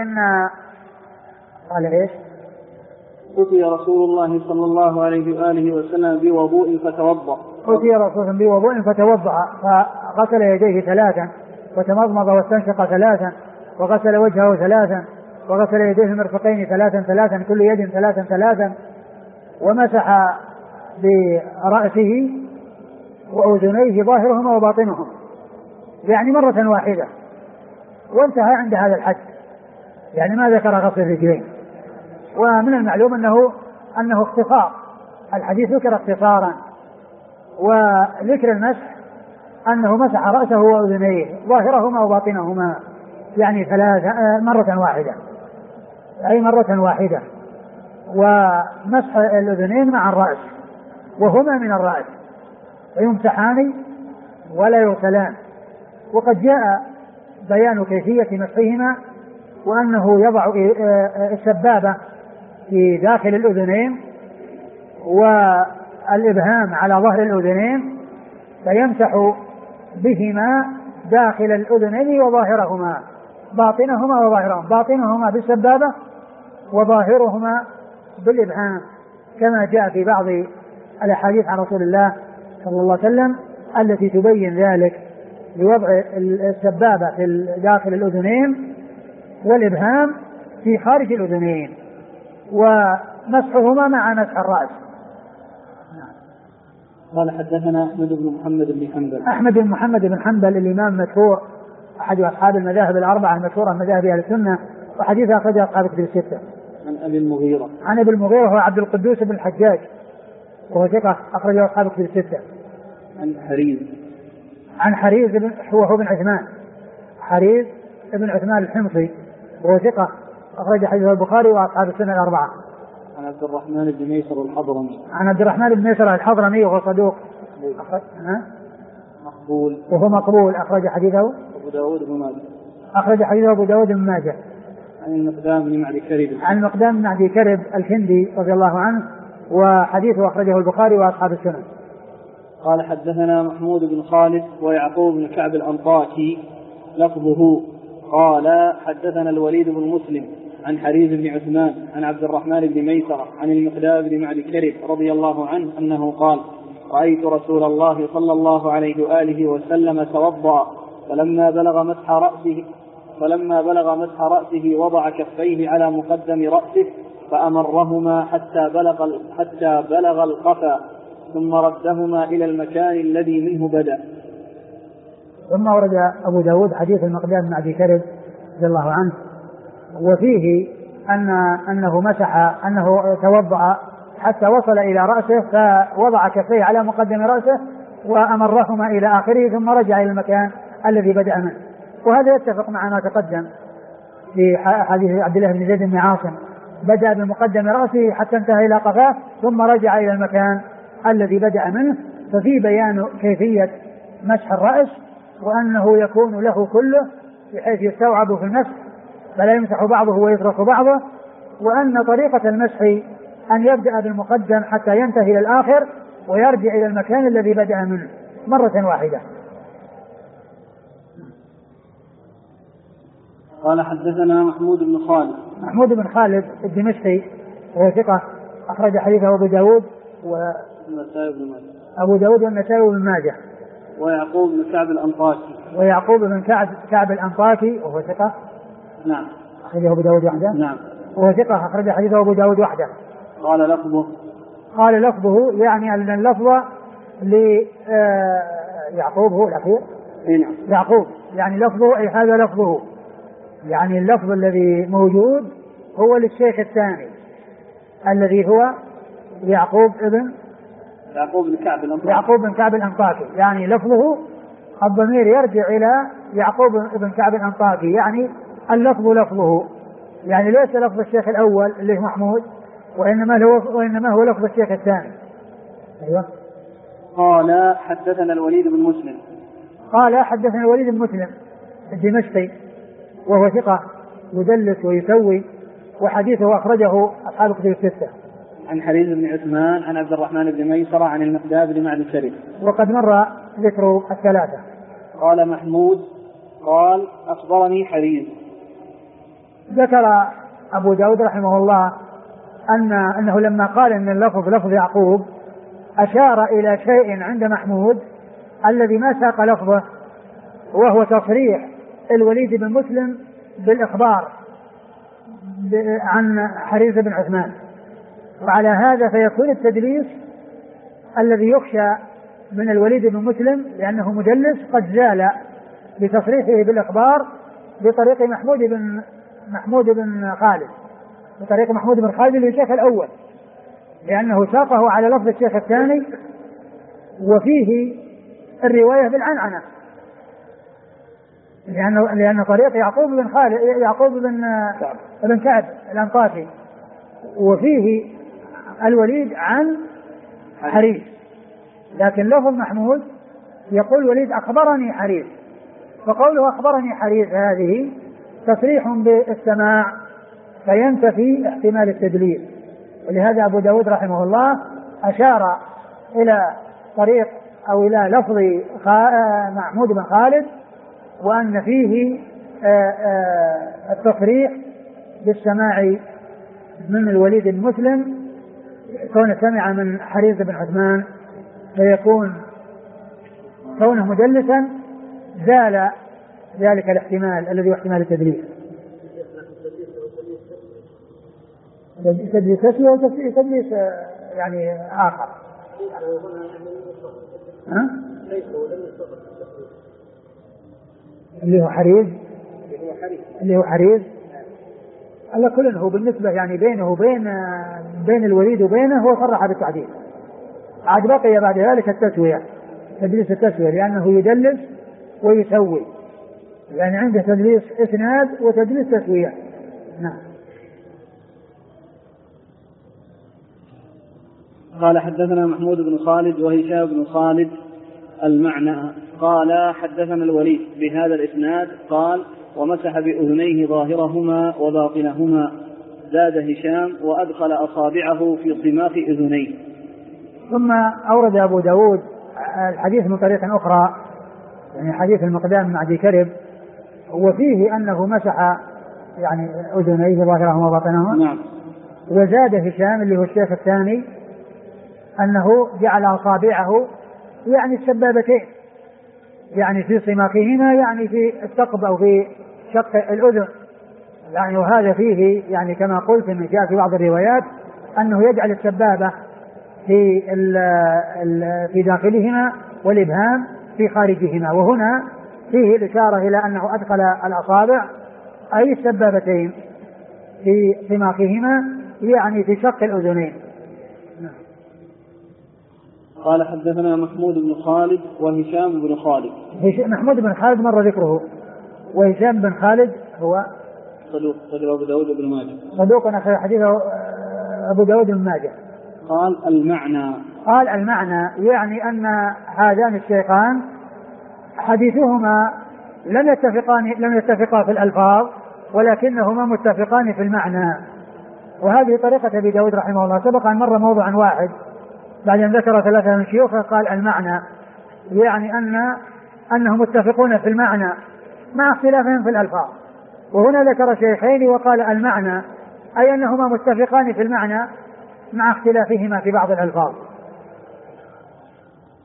[SPEAKER 1] قال إيش؟
[SPEAKER 2] أتي رسول الله صلى الله عليه وآله وسلم بوضوء فتوضأ.
[SPEAKER 1] أتي رسول الله بوضوء فتوضأ فغسل يديه ثلاثا وتمضمض واستنشق ثلاثا وغسل وجهه ثلاثا وغسل يديه المرفقين ثلاثا كل يد ثلاثا ومسح برأسه وأذنيه ظاهرهما وباطنهما، يعني مرة واحدة، وانتهى عند هذا الحد، يعني ما ذكر غسل الرجلين. ومن المعلوم أنه اختصار، الحديث ذكر اختصارا، وذكر المسح أنه مسح رأسه وأذنيه ظاهرهما وباطنهما، يعني مرة واحدة، أي مرة واحدة، ومسح الأذنين مع الرأس وهما من الرأس ويمسحان ولا يغسلان. وقد جاء بيان كيفية مسحهما، وأنه يضع السبابة في داخل الأذنين والإبهام على ظهر الأذنين فيمسح بهما داخل الأذنين وظاهرهما، باطنهما وظاهرهما، باطنهما بالسبابة وظاهرهما بالإبهام، كما جاء في بعض الأحاديث عن رسول الله صلى الله عليه وسلم التي تبين ذلك، بوضع السبابة في داخل الأذنين والإبهام في خارج الأذنين ومسحهما مع مسح الرأس.
[SPEAKER 2] قال حدثنا أحمد بن محمد بن حنبل.
[SPEAKER 1] أحمد بن محمد بن حنبل الإمام مشهور، أحد أصحاب المذاهب الأربعة المشهورة من مذاهب أهل السنة، وحديث أخرجه أصحاب الكتب الستة.
[SPEAKER 2] عن أبي المغيرة.
[SPEAKER 1] عن أبي المغيرة هو عبد القدوس بن الحجاج وهو ثقة أخرجه أصحاب الكتب الستة.
[SPEAKER 2] عن حريز. عن
[SPEAKER 1] حريز هو بن عثمان، حريز بن عثمان الحمصي وهو ثقة أخرج حديثه البخاري وأصحاب السنة الأربعة.
[SPEAKER 2] عن عبد الرحمن بن ميسر الحضرمي.
[SPEAKER 1] عن عبد الرحمن بن ميسر الحضرمي وهو صدوق
[SPEAKER 2] مقبول
[SPEAKER 1] وهو مقبول، أخرج حديثه
[SPEAKER 2] أبو داود بن ماجه.
[SPEAKER 1] أخرج حديثه أبو داود بن ماجه.
[SPEAKER 2] عن المقدام بن معدي كرب.
[SPEAKER 1] عن المقدام بن معدي كرب الكندي رضي الله عنه، وحديثه أخرجه البخاري وأصحاب السنة.
[SPEAKER 2] قال حدثنا محمود بن خالد ويعقوب بن كعب الأنطاكي لفظه قال حدثنا الوليد بن مسلم عن حريز بن عثمان عن عبد الرحمن بن ميسرة عن المقدام بن معدي كرب رضي الله عنه أنه قال رأيت رسول الله صلى الله عليه وآله وسلم توضأ فلما بلغ مسح رأسه وضع كفيه على مقدم رأسه فأمرهما حتى بلغ القفا ثم ردهما إلى المكان الذي منه بدأ.
[SPEAKER 1] ثم ورد أبو داود حديث المقدام بن معدي كرب رضي الله عنه، وفيه أنه توضأ حتى وصل إلى رأسه فوضع كفيه على مقدم رأسه وأمرهما إلى آخره ثم رجع إلى المكان الذي بدأ منه. وهذا يتفق مع ما تقدم في حديث عبد الله بن زيد بن عاصم، بدأ بمقدم رأسه حتى انتهى إلى قفاه ثم رجع إلى المكان الذي بدأ منه، ففي بيان كيفية مسح الرأس وأنه يكون له كله بحيث يستوعب في المسح فلا يمسح بعضه ويترك بعضه، وأن طريقة المسح أن يبدأ بالمقدم حتى ينتهي إلى الآخر ويرجع إلى المكان الذي بدأ منه مرة واحدة.
[SPEAKER 2] قال حدثنا محمود بن خالد
[SPEAKER 1] الدمشقي وهو ثقة أخرج حديثه أبو داود أبو داود والنسائي وابن ماجه.
[SPEAKER 2] ويعقوب بن كعب الأنطاكي.
[SPEAKER 1] ويعقوب بن كعب الأنطاكي وهو ثقة.
[SPEAKER 2] نعم.
[SPEAKER 1] أخرجه أبو داود وحده.
[SPEAKER 2] نعم.
[SPEAKER 1] وهو ثقة أخرج حديثه أبو داود وحده. قال لفظه يعني أن اللفظ يعقوب هو الأخير.
[SPEAKER 2] نعم.
[SPEAKER 1] يعقوب يعني لفظه أي هذا لفظه، يعني اللفظ الذي موجود هو للشيخ الثاني الذي هو يعقوب بن كعب الأنطاكي. يعني لفظه الضمير يرجع إلى يعقوب بن كعب الأنطاكي، يعني اللفظ لفظه، يعني ليس لفظ الشيخ الأول اللي هو محمود، وإنما هو لفظ الشيخ الثاني. أيوة.
[SPEAKER 2] قال حدثنا الوليد بن مسلم الدمشقي وهو ثقة يدلس ويسوي، وحديثه أخرجه أصحاب كتب الستة. عن حريز بن عثمان عن عبد الرحمن بن ميسرة عن المقداد بن معد الشريف.
[SPEAKER 1] وقد مر ذكر الثلاثة.
[SPEAKER 2] قال محمود قال أخبرني حريز.
[SPEAKER 1] ذكر أبو داود رحمه الله أنه لما قال أن اللفظ لفظ يعقوب أشار إلى شيء عند محمود الذي ما ساق لفظه، وهو تصريح الوليد بن مسلم بالإخبار عن حريز بن عثمان. وعلى هذا فيكون التدليس الذي يخشى من الوليد بن مسلم لأنه مدلس قد زال بتصريحه بالإخبار بطريق محمود بن خالد للشيخ الأول، لأنه ساقه على لفظ الشيخ الثاني وفيه الرواية بالعنعنة، لأن طريق يعقوب بن كعب الأنطاكي وفيه الوليد عن حريز، لكن لفظ محمود يقول وليد أخبرني حريز، فقوله أخبرني حريز هذه تصريح بالسماع فينتفي احتمال التدليس. ولهذا أبو داود رحمه الله أشار إلى طريق أو إلى لفظ محمود بن خالد وأن فيه التصريح بالسماع من الوليد بن مسلم كون سمع من حريز بن عثمان، فيكون كونه مدلسا زال ذلك الاحتمال الذي هو احتمال التدليس. تدليس تسوية وتدليس يعني آخر. اللي هو حريز على كل هو بالنسبة يعني بينه وبين الوليد وبينه هو صرح بالتعديل. عاد بقي بعد ذلك التسوية، تدليس التسوية، لأنه يدلس ويسوي، يعني عنده تدليس إسناد وتدليس تسوية. نعم.
[SPEAKER 2] قال حدثنا محمود بن خالد وهشام بن خالد المعنى قال حدثنا الوليد بهذا الإسناد قال ومسح بأذنيه ظاهرهما وباطنهما. زاد هشام وأدخل أصابعه في صماخ أذنيه.
[SPEAKER 1] ثم أورد أبو داود الحديث من طريق أخرى، يعني حديث المقدام مع ذي كرب، وفيه أنه مسح يعني أذنيه ظاهرهما وباطنهما.
[SPEAKER 2] نعم.
[SPEAKER 1] وزاد هشام اللي هو الشيخ الثاني أنه جعل أصابعه يعني السبابتين، يعني في صماخهما، يعني في الثقب أو في شق الأذن، يعني وهذا فيه يعني كما قلت من جاء في بعض الروايات أنه يجعل السبابة في داخلهما والإبهام في خارجهما، وهنا فيه الإشارة إلى أنه أدخل الأصابع أي السبابتين في صماخهما، يعني في شق الأذنين.
[SPEAKER 2] قال حدثنا محمود بن خالد وهشام بن خالد.
[SPEAKER 1] محمود بن خالد مر ذكره، وهشام بن خالد هو
[SPEAKER 2] صدوق أبو داود بن ماجه،
[SPEAKER 1] صدوق أخرج حديثه أبو داود بن ماجه.
[SPEAKER 2] قال
[SPEAKER 1] المعنى يعني أن هذان الشيخان حديثهما لم يتفقا في الألفاظ، ولكنهما متفقان في المعنى. وهذه طريقة أبي داود رحمه الله. سبق أن مر موضوعا واحد بعد أن ذكر ثلاثة من شيوخه قال المعنى يعني أنهم متفقون في المعنى مع اختلافهم في الألفاظ، وهنا ذكر شيخين وقال المعنى أي أنهما متفقان في المعنى مع اختلافهما في بعض الألفاظ.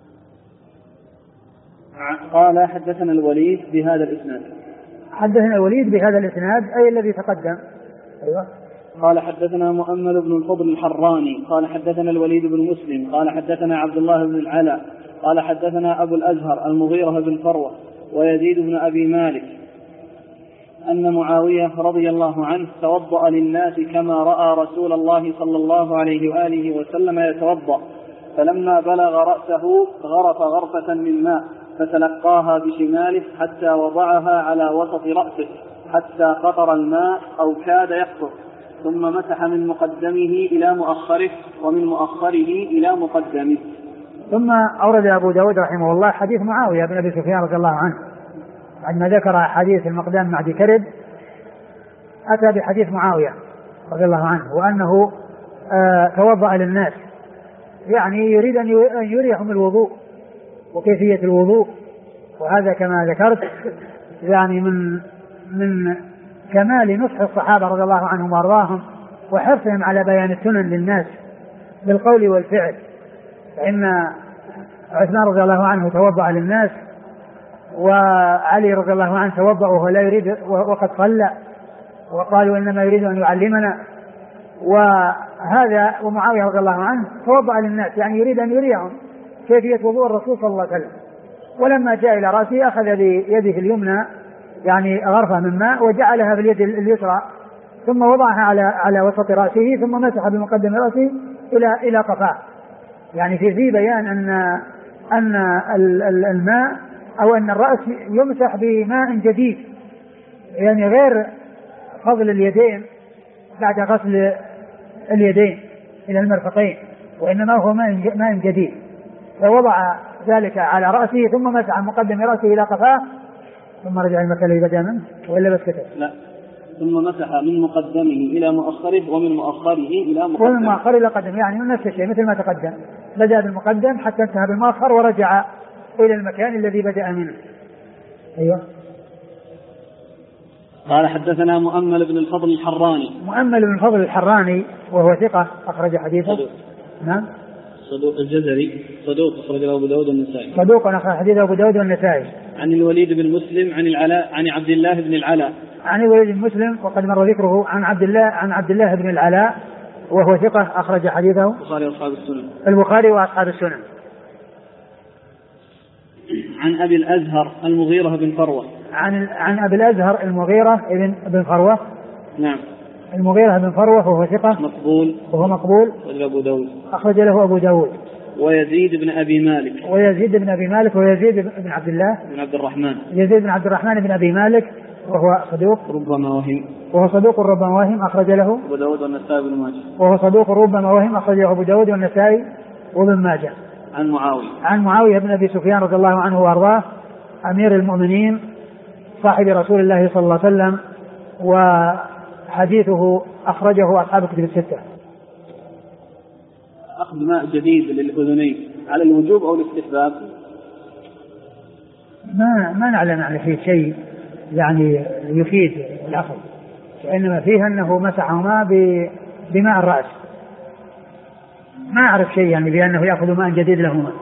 [SPEAKER 2] قال حدثنا الوليد بهذا الإسناد.
[SPEAKER 1] حدثنا الوليد بهذا الإسناد أي الذي تقدم. أيوة.
[SPEAKER 2] قال حدثنا مؤمل بن الفضل الحراني قال حدثنا الوليد بن مسلم قال حدثنا عبد الله بن العلاء قال حدثنا أبو الأزهر المغيرة بن فروة ويزيد بن أبي مالك أن معاوية رضي الله عنه توضأ للناس كما رأى رسول الله صلى الله عليه وآله وسلم يتوضأ، فلما بلغ رأسه غرف غرفة من ماء فتلقاها بشماله حتى وضعها على وسط رأسه حتى قطر الماء أو كاد يقطر، ثم مسح من مقدمه إلى مؤخره ومن مؤخره إلى مقدمه.
[SPEAKER 1] ثم أورد أبو داود رحمه الله حديث معاوية بن أبي سفيان رضي الله عنه بعدما ذكر حديث المقدام مع كرب أتى بحديث معاوية رضي الله عنه وأنه توضأ للناس، يعني يريد أن يريهم الوضوء وكيفية الوضوء، وهذا كما ذكرت يعني من كمال نصح الصحابة رضي الله عنهم وأرضاهم وحرصهم على بيان السنن للناس بالقول والفعل. فإن عثمان رضي الله عنه توضأ للناس، وعلي رضي الله عنه توضأ وهو لا يريد وقد صلى وقالوا إنما يريد أن يعلمنا، وهذا ومعاوية رضي الله عنه توضأ للناس يعني يريد أن يريهم كيفية وضوء الرسول صلى الله عليه وسلم. ولما جاء إلى رأسه أخذ بيده اليمنى يعني غرفة من ماء وجعلها في اليد اليسرى ثم وضعها على وسط رأسه ثم مسح بمقدم رأسه إلى قفاه، يعني في بيان أن الماء أو أن الرأس يمسح بماء جديد، يعني غير فضل اليدين بعد غسل اليدين إلى المرفقين، وإنما هو ماء جديد. فوضع ذلك على رأسه ثم مسح مقدم رأسه إلى قفاه ثم رجع المكان الذي بدأ منه وإلا بس كتب.
[SPEAKER 2] لا، ثم مسح من مقدمه إلى مؤخره ومن مؤخره إلى مقدمه.
[SPEAKER 1] ومن مؤخره إلى قدم، يعني من نفس الشيء مثل ما تقدم، بدأ بالمقدم حتى انتهى بالمؤخر ورجع إلى المكان الذي بدأ منه. أيوة.
[SPEAKER 2] قال حدثنا مؤمل بن الفضل الحراني.
[SPEAKER 1] مؤمل بن الفضل الحراني وهو ثقة أخرج حديثه.
[SPEAKER 2] صدوق.
[SPEAKER 1] نعم.
[SPEAKER 2] صدوق الجزري صدوق أخرجه أبو داود والنسائي.
[SPEAKER 1] صدوق أخرج حديثه أبو داود والنسائي.
[SPEAKER 2] عن الوليد بن مسلم عن العلاء عن عبد الله بن العلاء.
[SPEAKER 1] عن الوليد بن مسلم وقد مر ذكره عن عبد الله بن العلاء وهو ثقة أخرج حديثه
[SPEAKER 2] البخاري وأصحاب السنن.
[SPEAKER 1] البخاري وأصحاب السنن.
[SPEAKER 2] عن أبي الأزهر المغيرة بن فروة.
[SPEAKER 1] عن أبي الأزهر المغيرة بن فروة.
[SPEAKER 2] نعم.
[SPEAKER 1] المغيرة بن فروة وهو ثقة
[SPEAKER 2] مقبول.
[SPEAKER 1] وهو مقبول.
[SPEAKER 2] أبو داود.
[SPEAKER 1] أخرج له أبو داود.
[SPEAKER 2] ويزيد بن أبي مالك.
[SPEAKER 1] ويزيد بن أبي مالك ويزيد بن عبد الله
[SPEAKER 2] بن عبد الرحمن.
[SPEAKER 1] يزيد بن عبد الرحمن بن أبي مالك وهو صدوق
[SPEAKER 2] ربما وهم.
[SPEAKER 1] وهو صدوق ربما وهم أخرج له
[SPEAKER 2] أبو داود والنسائي بن ماجه.
[SPEAKER 1] وهو صدوق ربما وهم أخرج له أبو داود والنسائي وابن ماجه.
[SPEAKER 2] عن
[SPEAKER 1] معاوية بن أبي سفيان رضي الله عنه وأرضاه أمير المؤمنين صاحب رسول الله صلى الله عليه وسلم، وحديثه أخرجه أصحاب الكتب الستة.
[SPEAKER 2] أخذ ماء جديد للأذنين على الوجوب أو الاستحباب؟
[SPEAKER 1] ما نعلم عن فيه شيء يعني يفيد الأخذ، وإنما فيه أنه مسحهما بماء الرأس، ما أعرف شيء يعني بأنه يأخذ ماء جديد لهما.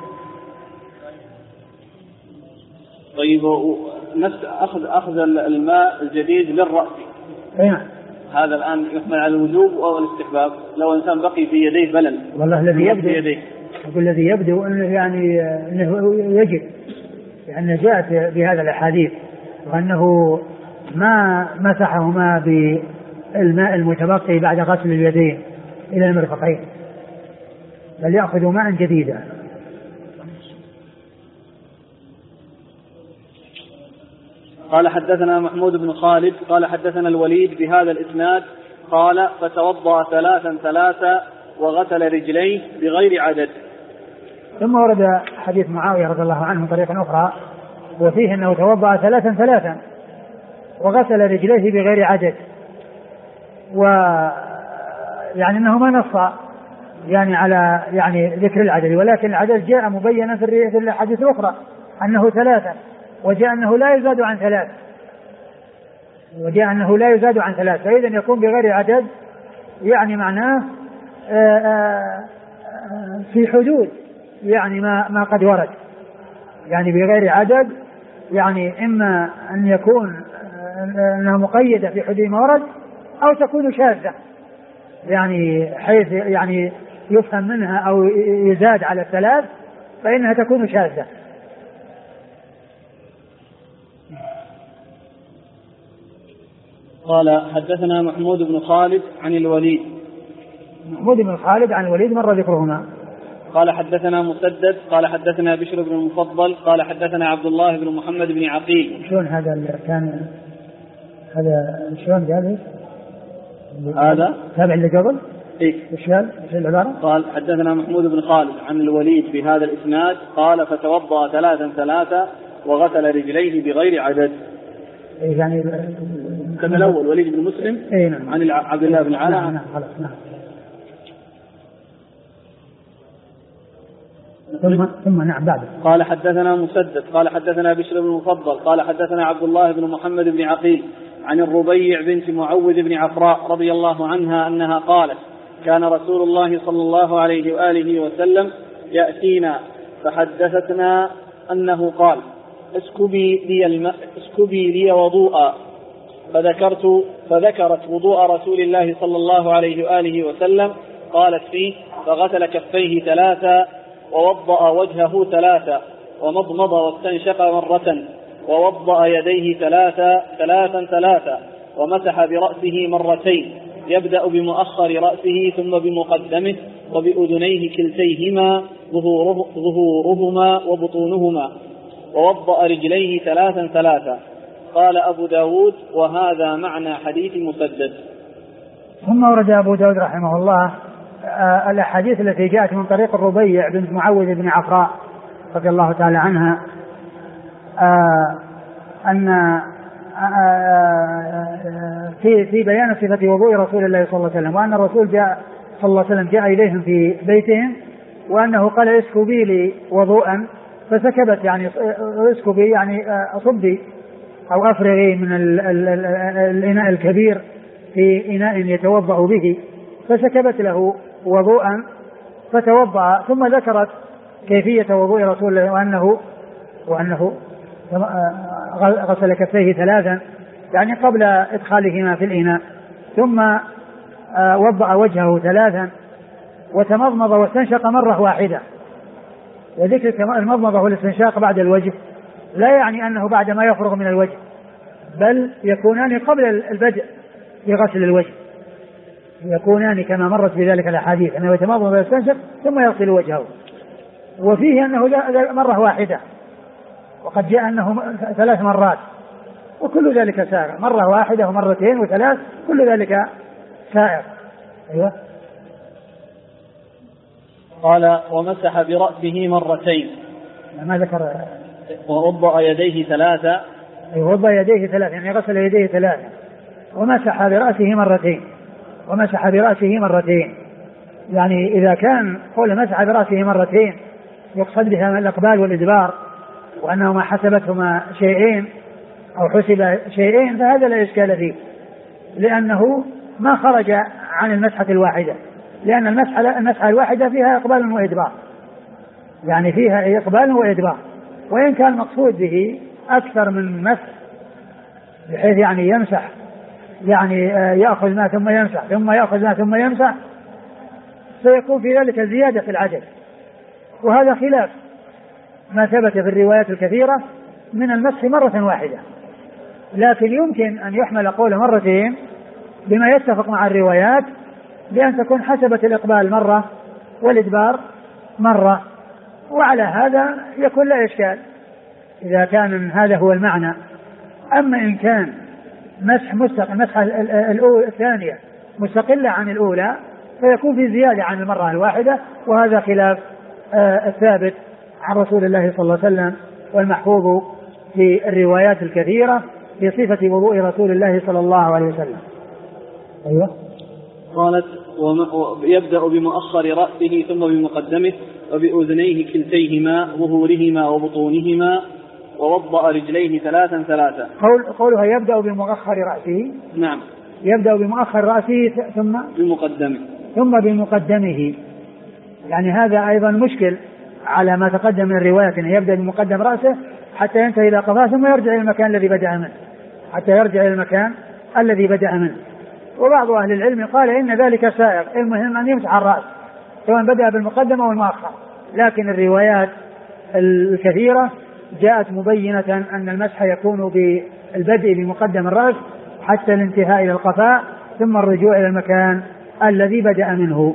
[SPEAKER 2] طيب نفس أخذ الماء الجديد للرأس
[SPEAKER 1] نعم.
[SPEAKER 2] هذا الآن يحمل على الوجوب أو الاستحباب لو إنسان بقي في يديه بلل؟
[SPEAKER 1] والله الذي يبدو أنه يعني أنه يجب، لأنه جاءت بهذا الأحاديث وأنه ما مسحهما بالماء المتبقي بعد غسل اليدين إلى المرفقين، بل يأخذ ماء جديدا.
[SPEAKER 2] قال حدثنا محمود بن خالد قال حدثنا الوليد بهذا الإسناد قال فتوضأ ثلاثا وغسل رجليه بغير عدد.
[SPEAKER 1] ثم ورد حديث معاوية رضي الله عنه من طريق أخرى وفيه أنه توضأ ثلاثا وغسل رجليه بغير عدد، ويعني أنه ما نص يعني على يعني ذكر العدد، ولكن العدد جاء مبينا في الحديث الأخرى أنه ثلاثا، وجاء أنه لا يزاد عن ثلاث، فإذا يكون بغير عدد يعني معناه في حدود يعني ما قد ورد، يعني بغير عدد، يعني إما أن يكون أنها مقيدة في حدود ما ورد، أو تكون شاذة يعني حيث يعني يفهم منها أو يزاد على 3 فإنها تكون شاذة.
[SPEAKER 2] قال حدثنا محمود بن خالد عن الوليد.
[SPEAKER 1] محمود بن خالد عن الوليد مر ذكرهما.
[SPEAKER 2] قال حدثنا مسدد قال حدثنا بشر بن المفضل قال حدثنا عبد الله بن محمد بن عقيل.
[SPEAKER 1] شلون هذا كان هذا شلون جابه؟
[SPEAKER 2] هذا
[SPEAKER 1] تابع اللي قبل؟
[SPEAKER 2] إيه؟
[SPEAKER 1] إيش العبارة؟
[SPEAKER 2] قال حدثنا محمود بن خالد عن الوليد بهذا الإسناد قال فتوضأ 3 وغسل رجليه بغير عدد.
[SPEAKER 1] إيه يعني
[SPEAKER 2] كان الأول وليد بن مسلم
[SPEAKER 1] إيه نعم.
[SPEAKER 2] عن عبد الله بن علاء.
[SPEAKER 1] نعم خلاص نعم. ثم نعم بعد.
[SPEAKER 2] قال حدثنا مسدد قال حدثنا بشر بن المفضل قال حدثنا عبد الله بن محمد بن عقيل عن الربيع بنت معوذ بن عفراء رضي الله عنها أنها قالت كان رسول الله صلى الله عليه وآله وسلم يأتينا فحدثتنا أنه قال اسكبي لي وضوءا فذكرت وضوء رسول الله صلى الله عليه وآله وسلم قالت فيه فغسل كفيه 3 ووضأ وجهه 3 ومضمض واستنشق 1 ووضأ يديه 3 ومسح برأسه 2 يبدأ بمؤخر رأسه ثم بمقدمه وبأذنيه كلتيهما ظهورهما وبطونهما ووضأ رجليه 3 قال أبو داود وهذا معنى حديث مسدد.
[SPEAKER 1] ثم ورد أبو داود رحمه الله الأحاديث التي جاءت من طريق الربيع بنت معوذ بن عفراء رضي الله تعالى عنها أن في بيان صفة وضوء رسول الله صلى الله عليه وسلم، وأن الرسول صلى الله عليه وسلم جاء إليهم في بيتهم وأنه قال اسكبي لي وضوءا فسكبت يعني اسكبي يعني أصبي أو أفرغي من الإناء الكبير في إناء يتوضأ به، فسكبت له وضوءا فتوضأ، ثم ذكرت كيفية وضوء رسول الله وأنه غسل كفيه 3 يعني قبل إدخالهما في الإناء، ثم وضأ وجهه 3 وتمضمض واستنشق 1. وذكر المضمضة والاستنشاق بعد الوجه لا يعني أنه بعد ما يفرغ من الوجه، بل يكونان قبل البدء في غسل الوجه، يكونان كما مرت في ذلك الأحاديث أنه يتمضمض ويستنشق ثم يغسل وجهه، وفيه أنه 1 وقد جاء أنه 3 مرات، وكل ذلك سائر، 1 و2 و3 كل ذلك سائر. أيوة.
[SPEAKER 2] قال ومسح برأسه 2
[SPEAKER 1] ما ذكر
[SPEAKER 2] ووضأ يديه 3
[SPEAKER 1] وضأ يديه 3 يعني غسل يديه 3 ومسح برأسه 2 يعني إذا كان قول مسح برأسه 2 يقصد بها الإقبال والإدبار وأنهما حسبتهما شيئين أو حسب شيئين فهذا لا إشكال فيه، لأنه ما خرج عن المسحة الواحدة، لأن المسحة الواحدة فيها إقبال وإدبار، يعني فيها إقبال وإدبار، وإن كان المقصود به أكثر من مسح بحيث يعني يمسح يعني يأخذ ما ثم يمسح ثم يأخذ ما ثم يمسح سيكون في ذلك زيادة في العدد، وهذا خلاف ما ثبت في الروايات الكثيرة من المسح 1 لكن يمكن أن يحمل قول 2 بما يتفق مع الروايات بأن تكون حسبت الإقبال والإدبار 1، وعلى هذا يكون لا إشكال إذا كان هذا هو المعنى. أما إن كان مسح الثانية مستقلة عن الأولى فيكون في زيادة عن 1، وهذا خلاف الثابت عن رسول الله صلى الله عليه وسلم والمحفوظ في الروايات الكثيرة في صفة وضوء رسول الله صلى الله عليه وسلم. أيوة.
[SPEAKER 2] قالت يبدأ بمؤخر رأسه ثم بمقدمه وبأذنيه كلتيهما ظهورهما وبطونهما ووضأ رجليه 3
[SPEAKER 1] قولها يبدأ بمؤخر رأسه.
[SPEAKER 2] نعم.
[SPEAKER 1] يبدأ بمؤخر رأسه ثم بمقدمه يعني هذا أيضا مشكل على ما تقدم من الرواية أنه يبدأ بمقدم رأسه حتى ينتهي إلى قفاه ثم يرجع إلى المكان الذي بدأ منه، حتى يرجع إلى المكان الذي بدأ منه. وبعض أهل العلم قال إن ذلك سائغ، المهم أن يمسح الرأس سواء بدأ بالمقدم أو المؤخر، لكن الروايات الكثيرة جاءت مبينة أن المسح يكون بالبدء بمقدم الرأس حتى الانتهاء إلى القفاء ثم الرجوع إلى المكان الذي بدأ منه.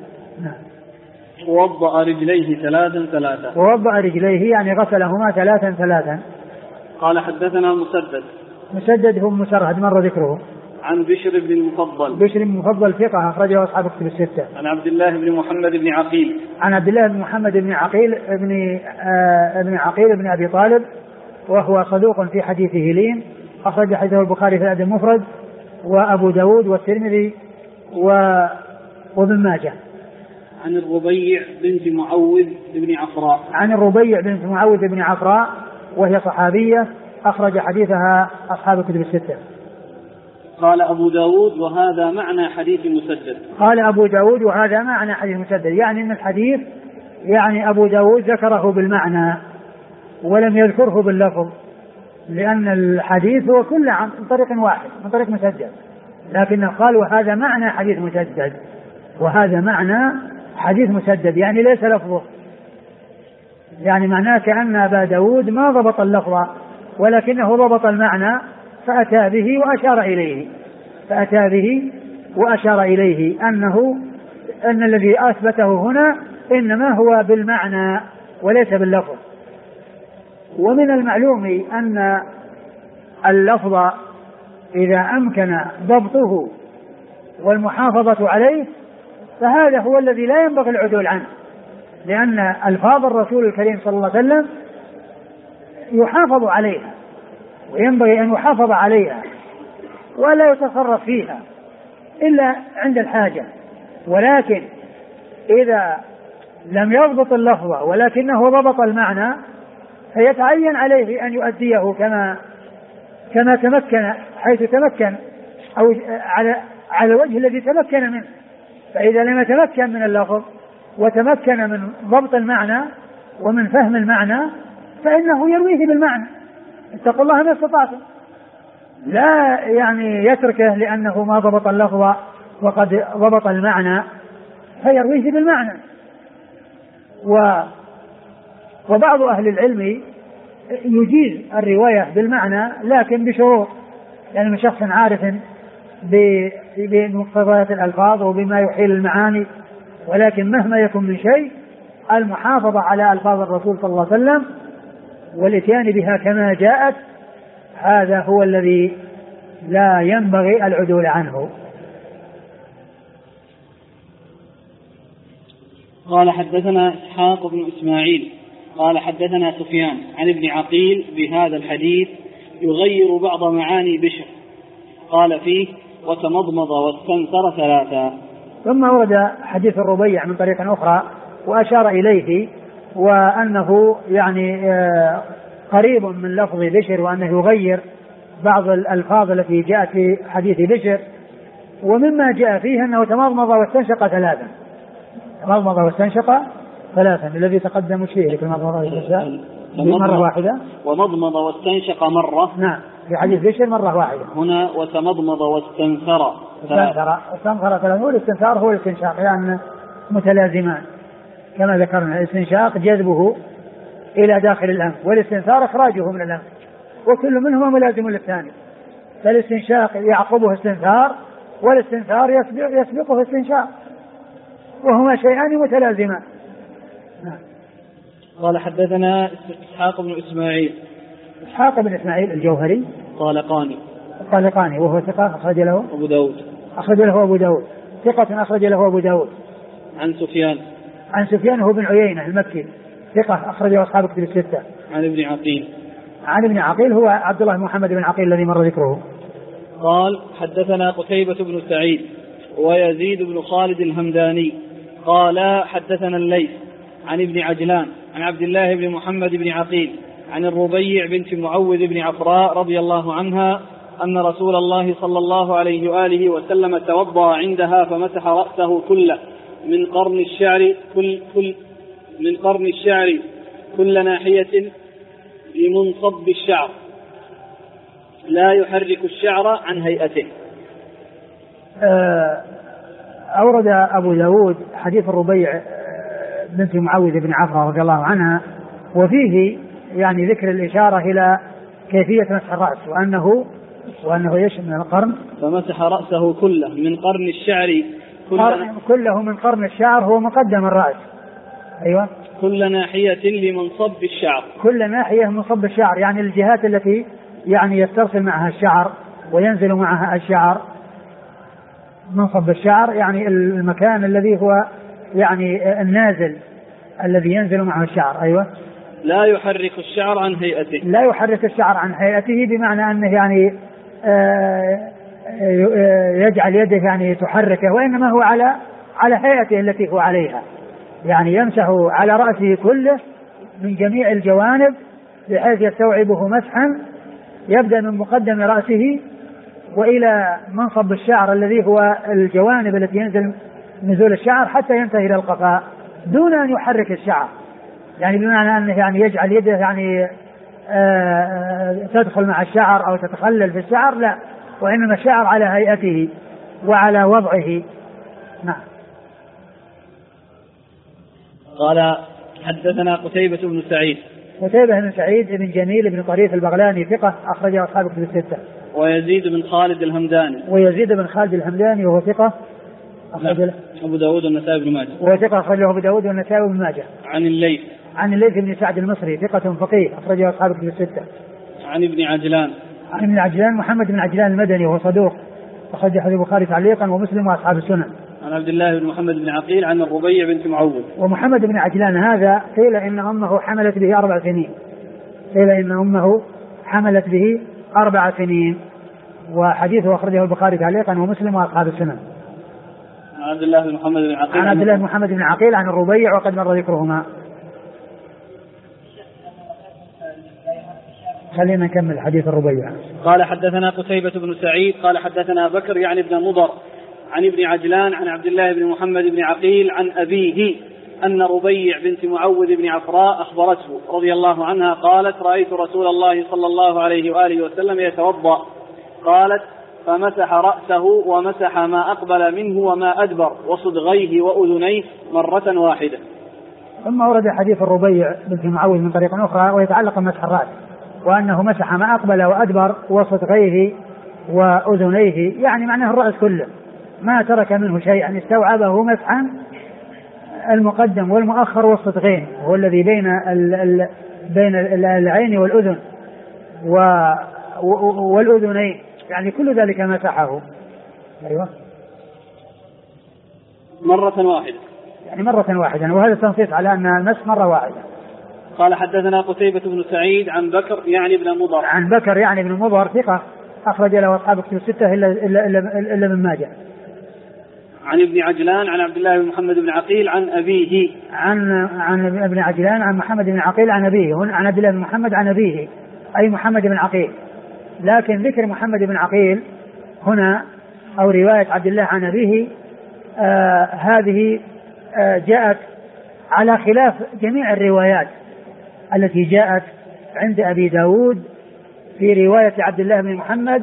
[SPEAKER 2] ووضأ رجليه ثلاثا.
[SPEAKER 1] ووضأ رجليه يعني غسلهما ثلاثا.
[SPEAKER 2] قال حدثنا
[SPEAKER 1] مسدد هو مسرهد مر ذكره.
[SPEAKER 2] عن بشر بن المفضل
[SPEAKER 1] ثقة أخرجه أصحاب الكتب الستة.
[SPEAKER 2] عن عبد الله بن محمد بن عقيل.
[SPEAKER 1] عن عبد الله بن محمد بن عقيل ابن عقيل بن أبي طالب وهو صدوق في حديثه لين، أخرج حديثه البخاري في الأدب المفرد وأبو داود والترمذي وابن ماجه.
[SPEAKER 2] عن الربيع بنت معوذ بن عفراء وهي صحابية أخرج حديثها أصحاب الكتب الستة. قال أبو داود وهذا معنى حديث مسدد. يعني أن الحديث يعني أبو داود ذكره بالمعنى ولم يذكره باللفظ، لأن الحديث هو كله عن طريق واحد من طريق مسدد، لكنه قال وهذا معنى حديث مسدد يعني ليس لفظه، يعني معناه كأن أبا داود ما ضبط اللفظ ولكنه ضبط المعنى فأتى به وأشار إليه أن الذي أثبته هنا إنما هو بالمعنى وليس باللفظ. ومن المعلوم أن اللفظ إذا أمكن ضبطه والمحافظة عليه فهذا هو الذي لا ينبغي العدول عنه، لأن ألفاظ الرسول الكريم صلى الله عليه وسلم يحافظ عليها وينبغي أن يحافظ عليها ولا يتصرف فيها إلا عند الحاجة، ولكن إذا لم يضبط اللفظ ولكنه ضبط المعنى فيتعين عليه أن يؤديه كما تمكن، حيث تمكن أو على الوجه الذي تمكن منه. فإذا لم يتمكن من اللفظ وتمكن من ضبط المعنى ومن فهم المعنى فإنه يرويه بالمعنى. اتقوا الله ما استطعتم، لا يعني يتركه لأنه ما ضبط اللفظ وقد ضبط المعنى فيرويه بالمعنى. وبعض أهل العلم يجيز الرواية بالمعنى لكن بشروط، يعني من شخص عارف بمقتضيات الألفاظ وبما يحيل المعاني، ولكن مهما يكن من شيء المحافظة على ألفاظ الرسول صلى الله عليه وسلم والاتيان بها كما جاءت، هذا هو الذي لا ينبغي العدول عنه. قال حدثنا إسحاق بن إسماعيل قال حدثنا سفيان عن ابن عقيل بهذا الحديث يغير بعض معاني بشر، قال فيه وتمضمض واستنثر ثلاثا.
[SPEAKER 1] ثم ورد حديث الربيع من طريق أخرى وأشار إليه وأنه يعني قريب من لفظ بشر، وأنه يغير بعض الألفاظ التي جاءت في حديث بشر. ومما جاء فيه أنه تمضمض واستنشق ثلاثا الذي تقدم فيه لكن مرة واحدة،
[SPEAKER 2] ومضمض واستنشق مرة.
[SPEAKER 1] نعم في حديث بشر مرة واحدة.
[SPEAKER 2] هنا وتمضمض واستنثر ثلاثا.
[SPEAKER 1] والاستنثار هو الاستنشاق، لأن متلازمان كما ذكرنا، الاستنشاق جذبه إلى داخل الأنف والاستنثار إخراجه من الأنف، وكل منهما ملازم للثاني، فالاستنشاق يعقبه استنثار والاستنثار يسبقه استنشاق، وهما شيئان متلازمان.
[SPEAKER 2] قال حدثنا إسحاق بن إسماعيل
[SPEAKER 1] الجوهري طالقاني وهو ثقة أخرج له أبو داود ثقة أخرج له أبو داود.
[SPEAKER 2] عن
[SPEAKER 1] سفيان هو بن عيينة المكي ثقة أخرجه أصحاب الكتب الستة. عن ابن عقيل هو عبد الله محمد بن عقيل الذي مر ذكره.
[SPEAKER 2] قال حدثنا قتيبة بن سعيد ويزيد بن خالد الهمداني قال حدثنا الليث عن ابن عجلان عن عبد الله بن محمد بن عقيل عن الربيع بنت معوذ بن عفراء رضي الله عنها أن رسول الله صلى الله عليه وآله وسلم توضأ عندها فمسح رأسه كله من قرن الشعر من قرن الشعر كل ناحية بمنصب الشعر لا يحرك الشعر عن هيئته.
[SPEAKER 1] أورد أبو داود حديث الربيع بنت معوذ بن عفرة رضي الله عنها، وفيه يعني ذكر الإشارة إلى كيفية مسح الرأس، وأنه يشمل القرن،
[SPEAKER 2] فمسح رأسه كله من قرن الشعر
[SPEAKER 1] كله من قرن الشعر، هو مقدم الرأس. أيوة،
[SPEAKER 2] كل ناحية لمنصب الشعر،
[SPEAKER 1] كل ناحية منصب الشعر، يعني الجهات التي يعني يسترسل معها الشعر وينزل معها الشعر. منصب الشعر يعني المكان الذي هو يعني النازل الذي ينزل معه الشعر. أيوة،
[SPEAKER 2] لا يحرك الشعر عن هيئته،
[SPEAKER 1] لا يحرك الشعر عن هيئته، بمعنى أنه يعني يجعل يده يعني تحركه، وإنما هو على هيئته التي هو عليها، يعني يمسح على رأسه كله من جميع الجوانب بحيث يستوعبه مسحا، يبدأ من مقدم رأسه وإلى منصب الشعر الذي هو الجوانب التي ينزل نزول الشعر حتى ينتهي إلى القفاء دون أن يحرك الشعر، يعني بمعنى أنه يعني يجعل يده يعني تدخل مع الشعر أو تتخلل في الشعر، لا، وإنما الشعر على هيئته وعلى وضعه. نعم.
[SPEAKER 2] قال حدثنا قتيبة بن سعيد.
[SPEAKER 1] قتيبة بن سعيد بن جميل بن طريف البغلاني ثقة أخرجه أصحاب الكتب الستة.
[SPEAKER 2] ويزيد بن خالد الهمداني.
[SPEAKER 1] ويزيد بن خالد الهمداني وهو ثقة أخرجه
[SPEAKER 2] أبو داود والنسائي بن ماجه.
[SPEAKER 1] وهو ثقة أخرجه أبو داود والنسائي بن ماجه.
[SPEAKER 2] عن الليث.
[SPEAKER 1] عن الليث بن سعد المصري ثقة فقيه أخرجه أصحاب الكتب الستة.
[SPEAKER 2] عن ابن عجلان.
[SPEAKER 1] عن ابن عجلان محمد بن عجلان المدني وهو صدوق أخرجه البخاري تعليقا ومسلم وأصحاب السنن.
[SPEAKER 2] عن عبد الله بن محمد بن عقيل عن الربيع بنت معوذ.
[SPEAKER 1] ومحمد بن عجلان هذا قيل إن أمه حملت به 4 سنين، قيل إن أمه حملت به 4 سنين، وحديثه أخرجه البخاري تعليقا ومسلم وأصحاب السنن.
[SPEAKER 2] عن عبد الله بن محمد بن عقيل.
[SPEAKER 1] عن عبد الله بن محمد بن عقيل عن الربيع وقد مر ذكرهما. خلينا نكمل حديث الربيع.
[SPEAKER 2] قال حدثنا قتيبة بن سعيد قال حدثنا بكر يعني ابن مضر عن ابن عجلان عن عبد الله بن محمد بن عقيل عن أبيه أن ربيع بنت معوذ بن عفراء أخبرته رضي الله عنها قالت رأيت رسول الله صلى الله عليه وآله وسلم يتوضأ، قالت فمسح رأسه ومسح ما أقبل منه وما أدبر وصدغيه وأذنيه مرة واحدة.
[SPEAKER 1] ثم ورد حديث الربيع بنت معوذ من طريق أخرى ويتعلق بمسح الرأس، وأنه مسح ما أقبل وأدبر وصدغيه وأذنيه، يعني معناه الرأس كله ما ترك منه شيئا، استوعبه مسحا المقدم والمؤخر والصدغين، هو الذي بين العين والأذن والأذنين، يعني كل ذلك مسحه. أيوة،
[SPEAKER 2] مرة واحدة،
[SPEAKER 1] يعني مرة واحدة، وهذا تنصيص على أن المسح مرة واحدة.
[SPEAKER 2] قال حدثنا قتيبة بن سعيد عن بكر يعني ابن مضر.
[SPEAKER 1] عن بكر يعني ابن مضر ثقة أخرج له أصحاب الكتب الستة إلا ابن ماجه.
[SPEAKER 2] عن ابن عجلان عن عبد الله بن محمد بن عقيل عن أبيه.
[SPEAKER 1] عن ابن عجلان عن محمد بن عقيل عن أبيه، عن عبد الله بن محمد عن أبيه أي محمد بن عقيل، لكن ذكر محمد بن عقيل هنا أو رواية عبد الله عن أبيه هذه جاءت على خلاف جميع الروايات التي جاءت عند أبي داود في رواية عبد الله بن محمد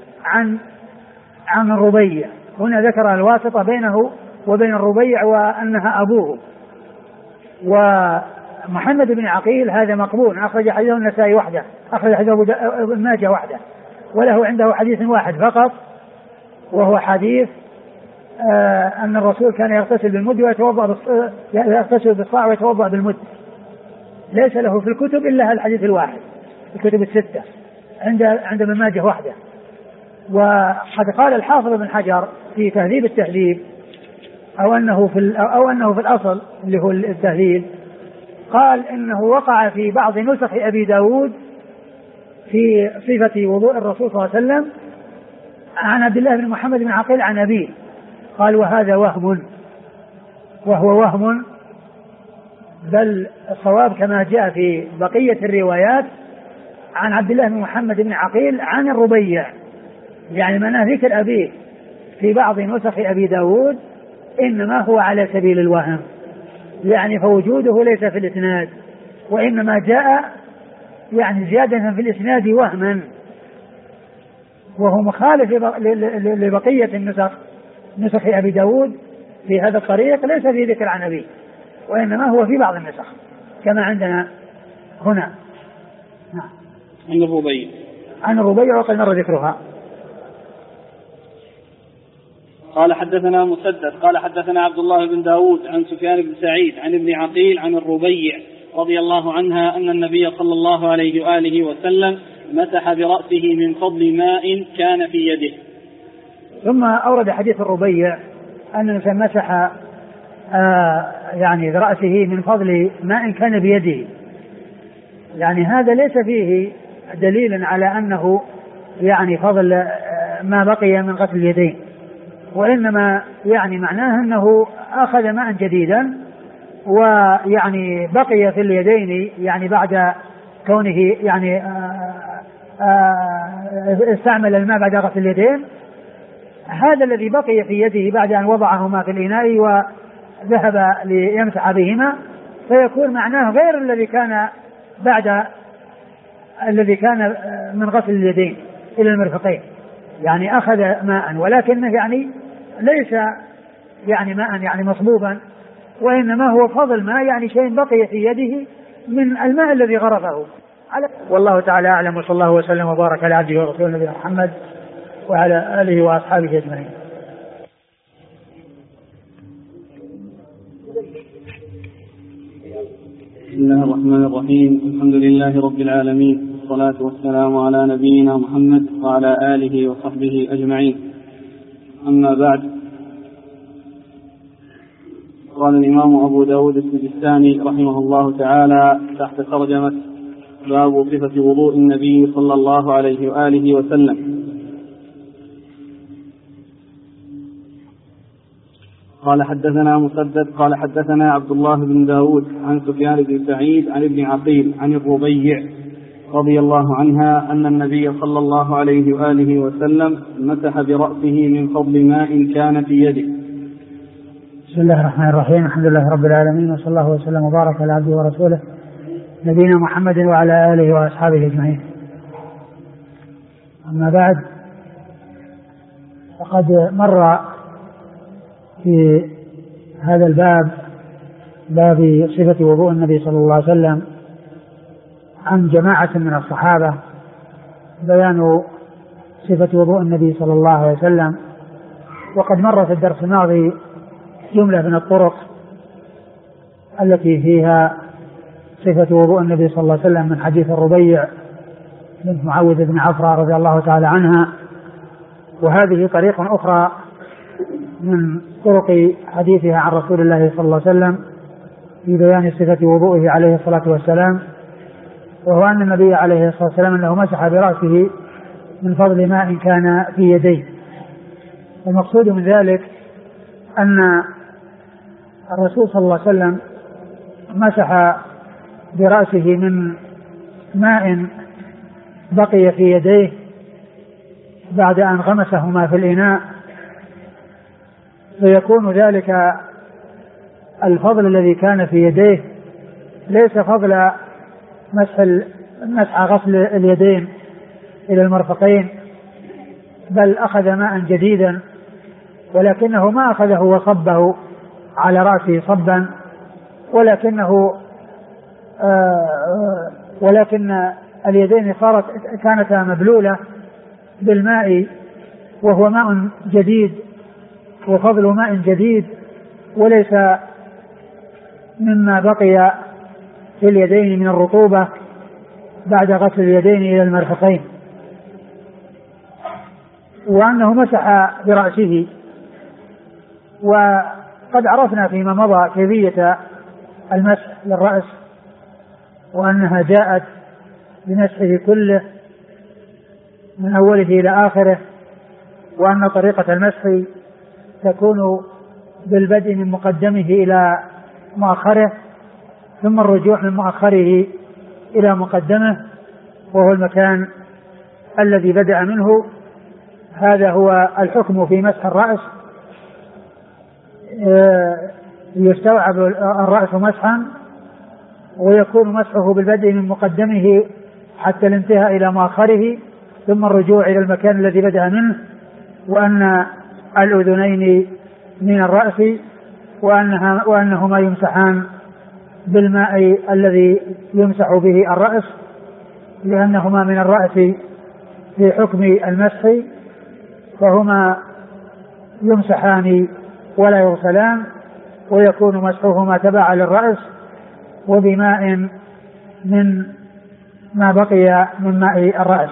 [SPEAKER 1] عن الربيع. هنا ذكر الواسطة بينه وبين الربيع وأنها أبوه. ومحمد بن عقيل هذا مقبول، أخرج حديثه النسائي وحده، أخرج حديثه ابن ماجه وحده، وله عنده حديث واحد فقط، وهو حديث أن الرسول كان يغتسل بالمد يغتسل بالصاع ويتوضأ بالمد. ليس له في الكتب إلا الحديث الواحد، الكتب الستة عند ابن ماجه وحده. وقد قال الحافظ بن حجر في تهذيب التهذيب أو أنه في الأصل اللي هو التهذيب، قال إنه وقع في بعض نسخ أبي داود في صفة وضوء الرسول صلى الله عليه وسلم عن عبد الله بن محمد بن عقيل عن أبيه، قال وهذا وهم، وهو وهم، بل الصواب كما جاء في بقية الروايات عن عبد الله بن محمد بن عقيل عن الربيع، يعني معناه ذكر أبيه في بعض نسخ أبي داود إنما هو على سبيل الوهم، يعني فوجوده ليس في الإسناد، وإنما جاء يعني زيادة في الإسناد وهما، وهو مخالف لبقية النسخ، نسخ أبي داود في هذا الطريق ليس في ذكر عن أبيه، وإنما هو في بعض النسخ كما عندنا هنا. عن الربيع وقد مر ذكرها.
[SPEAKER 2] قال حدثنا مسدد قال حدثنا عبد الله بن داود عن سفيان بن سعيد عن ابن عقيل عن الربيع رضي الله عنها أن النبي صلى الله عليه وآله وسلم مسح برأسه من فضل ماء كان في يده.
[SPEAKER 1] ثم أورد حديث الربيع أن مسح يعني برأسه من فضل ماء كان بيده، يعني هذا ليس فيه دليل على أنه يعني فضل ما بقي من غسل اليدين، وإنما يعني معناه أنه أخذ ماء جديدا ويعني بقي في اليدين يعني بعد كونه يعني استعمل الماء بعد غسل اليدين، هذا الذي بقي في يده بعد أن وضعهما في الإناء وذهب ليمسح بهما، فيكون معناه غير الذي كان من غسل اليدين إلى المرفقين، يعني أخذ ماء ولكنه يعني ليس يعني ماء يعني مصبوبا، وإنما هو فضل ماء يعني شيء بقي في يده من الماء الذي غرفه. والله تعالى أعلم، وصلى الله وسلم وبارك على عبده ورسوله نبينا محمد وعلى آله وأصحابه أجمعين.
[SPEAKER 2] بسم الله الرحمن الرحيم. الحمد لله رب العالمين، والصلاة والسلام على نبينا محمد وعلى آله وصحبه أجمعين. أما بعد، قال الإمام أبو داود السجستاني رحمه الله تعالى تحت ترجمة باب صفة وضوء النبي صلى الله عليه وآله وسلم: قال حدثنا مسدد قال حدثنا عبد الله بن داود عن سفيان بن سعيد عن ابن عقيل عن الربيع رضي الله عنها أن النبي صلى الله عليه وآله وسلم مسح برأسه من فضل ماء كان في يده.
[SPEAKER 1] بسم الله الرحمن الرحيم. الحمد لله رب العالمين، وصلى الله وسلم وبارك على عبده ورسوله نبينا محمد وعلى آله وأصحابه أجمعين. أما بعد، فقد مر في هذا الباب، باب صفة وضوء النبي صلى الله عليه وسلم، عن جماعة من الصحابة بيان صفة وضوء النبي صلى الله عليه وسلم. وقد مر في الدرس الماضي جملة من الطرق التي فيها صفة وضوء النبي صلى الله عليه وسلم من حديث الربيع بنت معوذ بن عفرة رضي الله تعالى عنها، وهذه طريق أخرى من طرق حديثها عن رسول الله صلى الله عليه وسلم في بيان صفة وضوءه عليه الصلاة والسلام، وهو أن النبي عليه الصلاة والسلام أنه مسح برأسه من فضل ماء كان في يديه. المقصود من ذلك أن الرسول صلى الله عليه وسلم مسح برأسه من ماء بقي في يديه بعد أن غمسهما في الإناء، فيكون ذلك الفضل الذي كان في يديه ليس فضل مسح غسل اليدين إلى المرفقين، بل أخذ ماء جديدا، ولكنه ما أخذه وصبه على رأسه صبا، ولكن اليدين كانتا مبلولة بالماء، وهو ماء جديد وفضل ماء جديد، وليس مما بقي في اليدين من الرطوبة بعد غسل اليدين إلى المرفقين. وأنه مسح برأسه، وقد عرفنا فيما مضى كيفية المسح للرأس، وأنها جاءت بمسحه كله من أوله إلى آخره، وأن طريقة المسح تكون بالبدء من مقدمه إلى مؤخره، ثم الرجوع من مؤخره إلى مقدمه، وهو المكان الذي بدأ منه. هذا هو الحكم في مسح الرأس، يستوعب الرأس مسحا، ويكون مسحه بالبدء من مقدمه حتى الانتهاء إلى مؤخره ثم الرجوع إلى المكان الذي بدأ منه، وأن الأذنين من الرأس وأنهما يمسحان بالماء الذي يمسح به الرأس لأنهما من الرأس في حكم المسح، فهما يمسحان ولا يغسلان، ويكون مسحهما تبعا للرأس وبماء من ما بقي من ماء الرأس.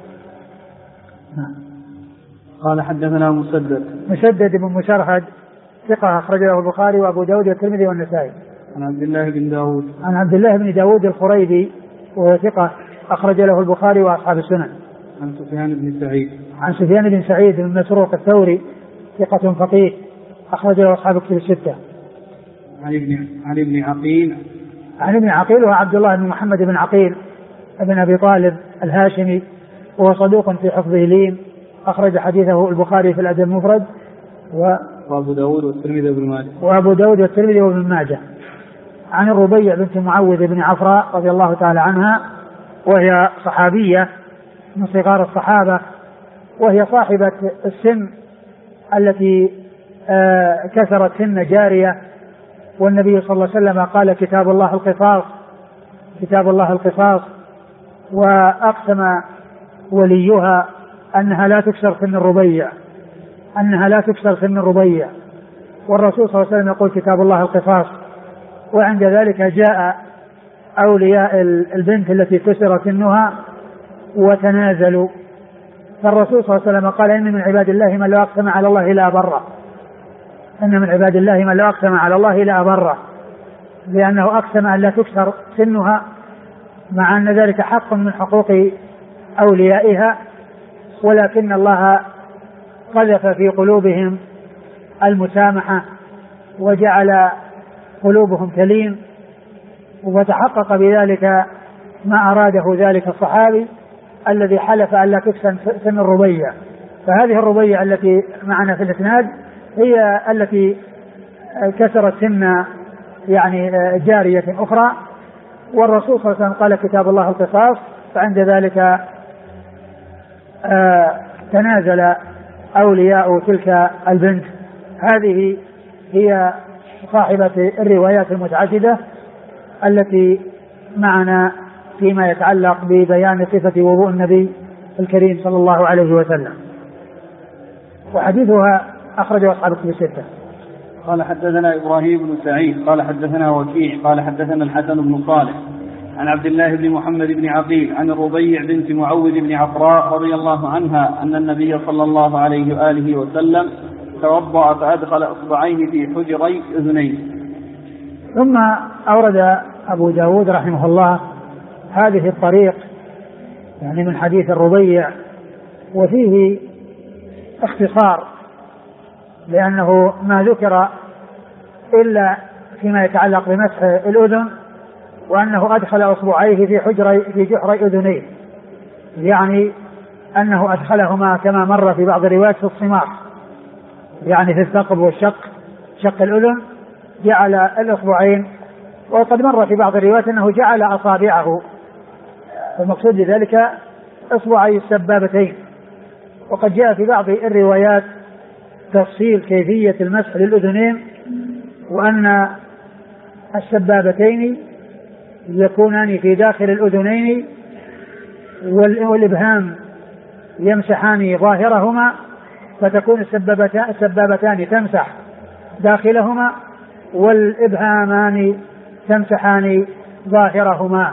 [SPEAKER 2] قال حدثنا
[SPEAKER 1] مسدد بن مسرهد ثقة أخرج له البخاري وأبو داود والترمذي والنسائي.
[SPEAKER 2] عن عبد الله بن داود
[SPEAKER 1] الخريبي وهو ثقة أخرج له البخاري وأصحاب السنن.
[SPEAKER 2] عن
[SPEAKER 1] سفيان بن سعيد بن مسروق الثوري ثقة فقيه أخرج له أصحاب الكتب الستة.
[SPEAKER 2] عن ابن
[SPEAKER 1] عقيل وهو عبد الله بن محمد بن عقيل ابن أبي طالب الهاشمي، وهو صدوق في حفظه لين، أخرج حديثه البخاري في الأدب المفرد
[SPEAKER 2] وأبو داود
[SPEAKER 1] والترمذي وابن ماجه. عن الربيع بنت معوذ بن عفراء رضي الله تعالى عنها، وهي صحابية من صغار الصحابة، وهي صاحبة السن التي كسرت سن جارية، والنبي صلى الله عليه وسلم قال كتاب الله القصاص، وأقسم وليها أنها لا تكسر سن الربيع، والرسول صلى الله عليه وسلم يقول كتاب الله القصاص. وعند ذلك جاء أولياء البنت التي كسر سنها وتنازلوا، فالرسول صلى الله عليه وسلم قال إن من عباد الله من لو أقسم على الله لا أبره، لأنه أقسم أن لا تكسر سنها، مع أن ذلك حق من حقوق أوليائها، ولكن الله قذف في قلوبهم المسامحة وجعل قلوبهم تلين، وتحقق بذلك ما أراده ذلك الصحابي الذي حلف أن لا تكسر سن الربيع. فهذه الربيع التي معنا في الإسناد هي التي كسرت سن جارية أخرى، والرسول صلى الله عليه وسلم قال كتاب الله القصاص، فعند ذلك تنازل أولياء تلك البنت. هذه هي صاحبة الروايات المتعددة التي معنا فيما يتعلق ببيان صفة وضوء النبي الكريم صلى الله عليه وسلم، وحديثها أخرجه أصحاب الكتب الستة.
[SPEAKER 2] قال حدثنا إبراهيم بن سعيد قال حدثنا وكيع قال حدثنا الحسن بن صالح عن عبد الله بن محمد بن عقيل عن الربيع بنت معوذ بن عفراء رضي الله عنها أن النبي صلى الله عليه وآله وسلم توضأ فأدخل إصبعيه في حجري أذنيه.
[SPEAKER 1] ثم أورد أبو داود رحمه الله هذه الطريق من حديث الربيع، وفيه اختصار لأنه ما ذكر إلا فيما يتعلق بمسح الأذن، وأنه أدخل أصبعيه في جحري أذنيه، يعني أنه أدخلهما كما مر في بعض الروايات في الصماخ، يعني في الثقب والشق، شق الأذن جعل الأصبعين، وقد مر في بعض الروايات أنه جعل أصابعه، المقصود بذلك إصبعي السبابتين. وقد جاء في بعض الروايات تفصيل كيفية المسح للأذنين، وأن السبابتين يكونان في داخل الأذنين، والإبهام يمسحان ظاهرهما، فتكون السبابتان تمسح داخلهما، والإبهامان تمسحان ظاهرهما.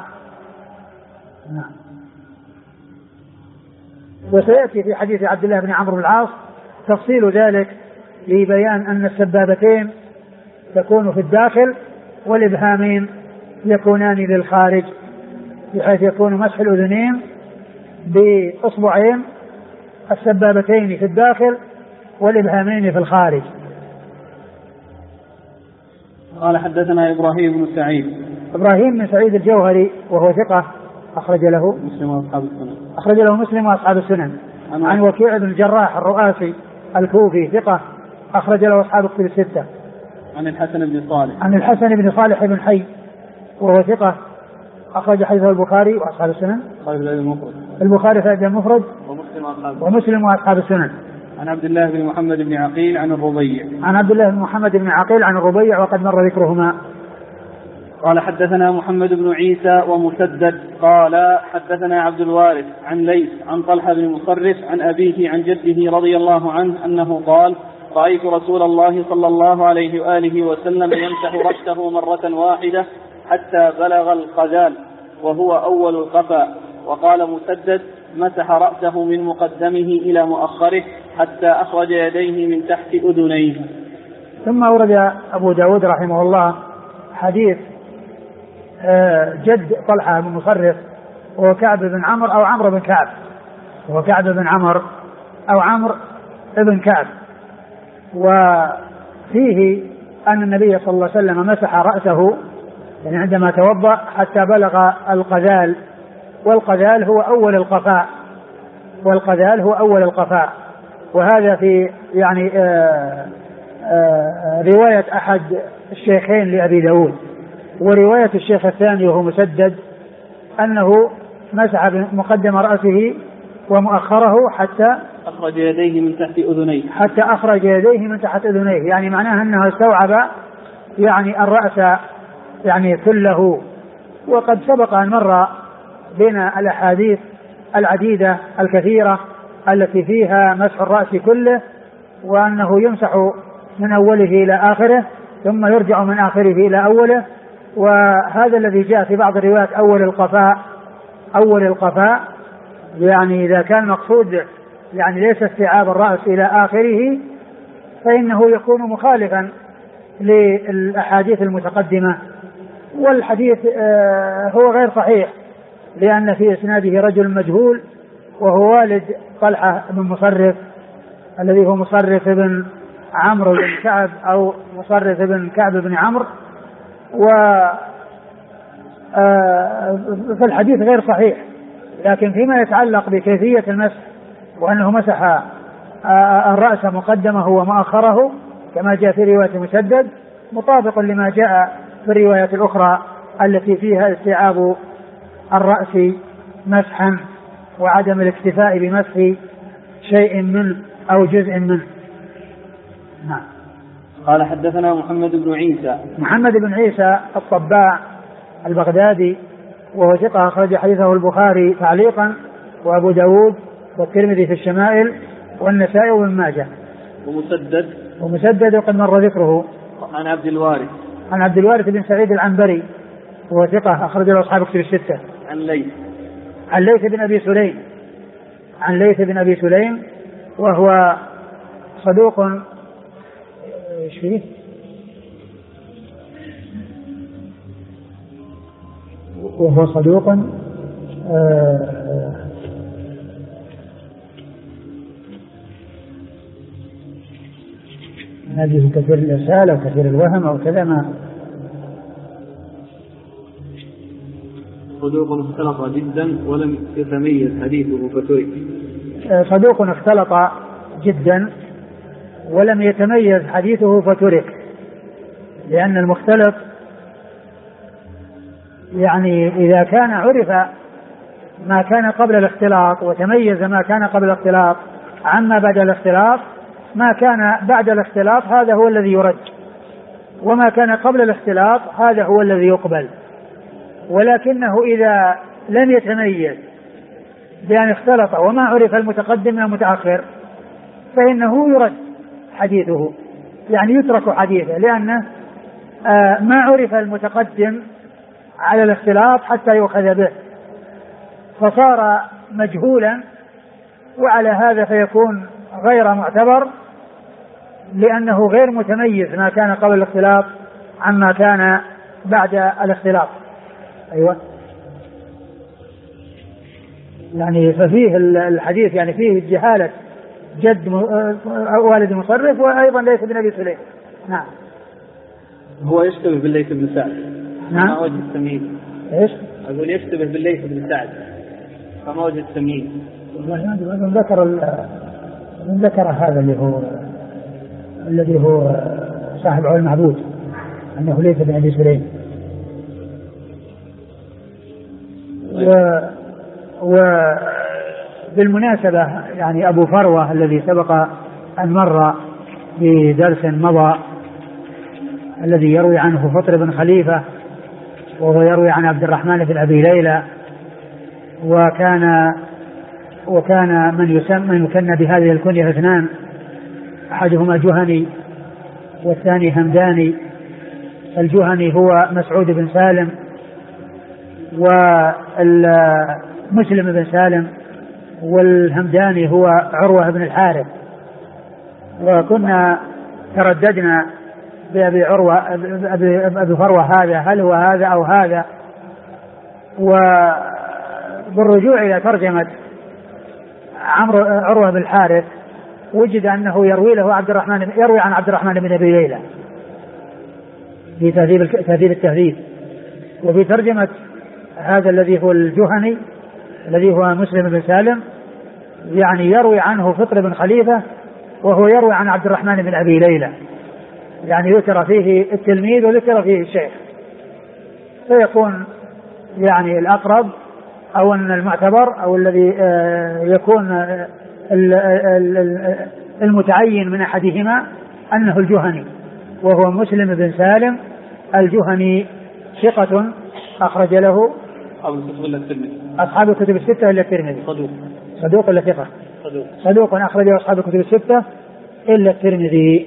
[SPEAKER 1] وسيأتي في حديث عبد الله بن عمرو بن العاص تفصيل ذلك لبيان أن السبابتين تكون في الداخل والإبهامين يكونان للخارج، بحيث يكون مسح الأذنين بأصبعين، السبابتين في الداخل والإبهامين في الخارج.
[SPEAKER 2] قال حدثنا إبراهيم بن
[SPEAKER 1] سعيد الجوهري وهو ثقة أخرج له مسلم وأصحاب السنن. عن وكيع بن الجراح الرؤاسي الكوفي ثقة أخرج له أصحاب الكتب الستة.
[SPEAKER 2] عن الحسن بن صالح.
[SPEAKER 1] عن الحسن بن صالح بن حي وهو ثقة أخرج حديثه البخاري وأصحاب السنن. البخاري في الأدب المفرد ومسلم وأصحاب السنن.
[SPEAKER 2] عن عبد الله بن محمد بن عقيل عن الربيع.
[SPEAKER 1] عن عبد الله بن محمد بن عقيل عن الربيع وقد مر ذكرهما.
[SPEAKER 2] قال حدثنا محمد بن عيسى ومسدد قال حدثنا عبد الوارث عن ليث عن طلحة بن مصرف عن أبيه عن جده رضي الله عنه أنه قال رأيت رسول الله صلى الله عليه وآله وسلم يمسح رأسه مرة واحدة حتى بلغ القذال وهو أول القفا. وقال مسدد مسح رأسه من مقدمه إلى مؤخره حتى أخرج يديه من تحت أذنيه.
[SPEAKER 1] ثم أورد أبو داود رحمه الله حديث جد طلحة بن مصرف وهو كعب بن عمرو أو عمرو بن كعب، وهو كعب بن عمرو أو عمرو بن كعب. وفيه أن النبي صلى الله عليه وسلم مسح رأسه يعني عندما توضأ حتى بلغ القذال، والقذال هو أول القفاء، والقذال هو أول القفاء. وهذا في يعني رواية أحد الشيخين لأبي داود. ورواية الشيخ الثاني وهو مسدد أنه مسح بمقدم رأسه ومؤخره حتى
[SPEAKER 2] أخرج يديه من تحت أذنيه،
[SPEAKER 1] حتى أخرج يديه من تحت أذنيه، يعني معناه أنه استوعب يعني الرأس يعني كله. وقد سبق أن مر بنا الأحاديث العديدة الكثيرة التي فيها مسح الرأس كله، وأنه يمسح من أوله إلى آخره ثم يرجع من آخره إلى أوله. وهذا الذي جاء في بعض الروايات أول القفاء يعني إذا كان مقصود يعني ليس استيعاب الرأس إلى آخره فإنه يكون مخالفا للأحاديث المتقدمة. والحديث هو غير صحيح لأن في إسناده رجل مجهول وهو والد طلحة بن مصرف الذي هو مصرف بن عمرو بن كعب أو مصرف بن كعب بن عمرو. فالحديث غير صحيح. لكن فيما يتعلق بكيفية المسح وأنه مسح الرأس مقدمه ومؤخره كما جاء في رواية مسدد مطابق لما جاء في الروايات الأخرى التي فيها استيعاب الرأس مسحا وعدم الاكتفاء بمسح شيء منه أو جزء منه. نعم.
[SPEAKER 2] قال حدثنا محمد بن عيسى الطباع البغدادي وهو ثقة أخرج حديثه البخاري تعليقا وأبو داود والترمذي في الشمائل والنسائي وابن ماجه. ومسدد وقد مر ذكره. عن عبد الوارث بن سعيد العنبري وهو ثقة أخرج له أصحاب كتب الستة. عن ليث بن أبي سليم وهو صدوق ايش فيه؟ وهو صدوق نجد كثير الإرسال أو كثير الوهم أو كذا. ما صدوق اختلط جدا ولم يتميز حديثه فترك.
[SPEAKER 1] صدوق اختلط جدا ولم يتميز حديثه فترك، لأن المختلط يعني إذا كان عرف ما كان قبل الاختلاط وتميز ما كان قبل الاختلاط عما بعد الاختلاط، ما كان بعد الاختلاط هذا هو الذي يرد، وما كان قبل الاختلاط هذا هو الذي يقبل. ولكنه إذا لم يتميز بأن اختلط وما عرف المتقدم من المتأخر فإنه يرد حديثه، يعني يترك حديثه، لأنه ما عرف المتقدم على الاختلاط حتى يؤخذ به فصار مجهولا، وعلى هذا فيكون غير معتبر لأنه غير متميز ما كان قبل الاختلاط عما كان بعد الاختلاط. أيوة. يعني ففيه الحديث يعني فيه جهالة جد والد مصرف وأيضا ليث بن أبي سليم. نعم.
[SPEAKER 2] هو يشتبه بالليث بن سعد.
[SPEAKER 1] نعم.
[SPEAKER 2] ما وجه التمييز؟
[SPEAKER 1] إيش؟
[SPEAKER 2] أقول يشتبه بالليث بن سعد فما وجه التمييز؟
[SPEAKER 1] والله من ذكر هذا الذي هو صاحب علم المعبود. أنه ليس بن أبي سليم. وبالمناسبة يعني أبو فروة الذي سبق أن مر في درس مضى الذي يروي عنه فطر بن خليفة وهو يروي عن عبد الرحمن بن أبي ليلى، وكان من يكنى بهذه الكنية اثنان، أحدهما جهني والثاني همداني. الجهني هو مسعود بن سالم ومسلم بن سالم، والهمداني هو عروة بن الحارث. وكنا ترددنا بأبي فروة هذا هل هو هذا أو هذا، وبالرجوع إلى ترجمة عروة بن الحارث وجد أنه يروي عن عبد الرحمن بن أبي ليلى في تهذيب التهذيب. وفي ترجمة هذا الذي هو الجهني الذي هو مسلم بن سالم يعني يروي عنه فطر بن خليفة وهو يروي عن عبد الرحمن بن أبي ليلى، يعني ذكر فيه التلميذ وذكر فيه الشيخ، فيكون يعني الأقرب أو أن المعتبر أو الذي يكون المتعين من أحدهما أنه الجهني، وهو مسلم بن سالم الجهني، ثقة أخرج له أصحاب الكتب الستة إلا الترمذي. صدوق إلا ثقة؟ صدوق أخرجه أصحاب الكتب الستة إلا الترمذي.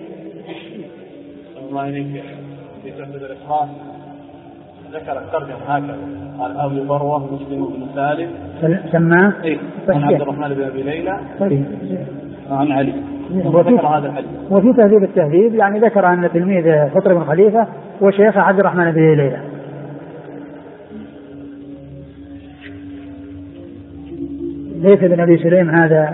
[SPEAKER 2] في تهذيب الإخراج ذكر الترجمة هكذا قال أبي فروة مسلم بن سالم
[SPEAKER 1] سماه
[SPEAKER 2] عن عبد الرحمن بن أبي ليلى عن علي، وذكر هذا الحديث.
[SPEAKER 1] وفي تهذيب التهذيب يعني ذكر أن تلميذ فطر بن خليفة وشيخ عبد الرحمن بن أبي ليلى. ليس بن أبي سليم هذا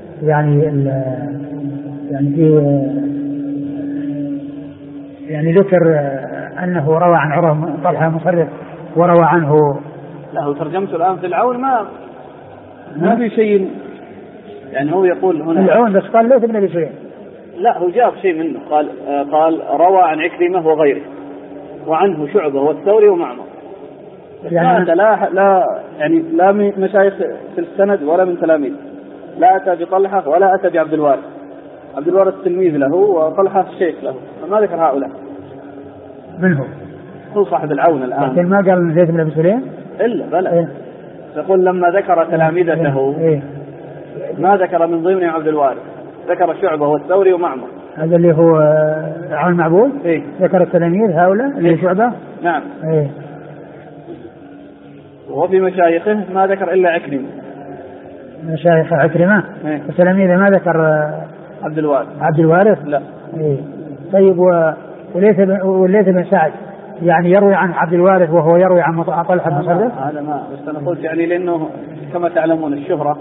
[SPEAKER 1] يعني ذكر أنه روى عن عروة طلحة مصرف وروى عنه.
[SPEAKER 2] له ترجمته الآن في العون ما في شيء، يعني هو يقول هنا
[SPEAKER 1] العون بس قال ليس بن أبي سليم،
[SPEAKER 2] لا هو جاب شيء منه، قال روى عن عكرمة وغيره وعنه شعبة والثوري ومعمر. يعني هذا لا مشايخ في السند ولا من تلاميذ، لا أتى بطلحة ولا أتى بعبد الوارث. عبد الوارث تلميذ له وطلحة الشيخ له، فما ذكر هؤلاء.
[SPEAKER 1] من
[SPEAKER 2] هو صاحب العون الآن،
[SPEAKER 1] لكن ما قال زيد بن أبي سليم
[SPEAKER 2] إلا بلى. يقول لما ذكر تلاميذته ما ذكر من ضمن عبد الوارث، ذكر شعبة والثوري ومعمر.
[SPEAKER 1] هذا اللي هو عون معبود. ذكر التلاميذ هؤلاء اللي شعبة.
[SPEAKER 2] نعم. وفي مشايخه ما ذكر إلا عكرمة.
[SPEAKER 1] مشايخ عكرمة. التلاميذ ما ذكر عبد الوارث.
[SPEAKER 2] لا.
[SPEAKER 1] طيب وليث بن سعد يعني يروي عن عبد الوارث وهو يروي عن طلحة بن مصرف.
[SPEAKER 2] هذا ما بس أنا قلت يعني لأنه كما تعلمون الشهرة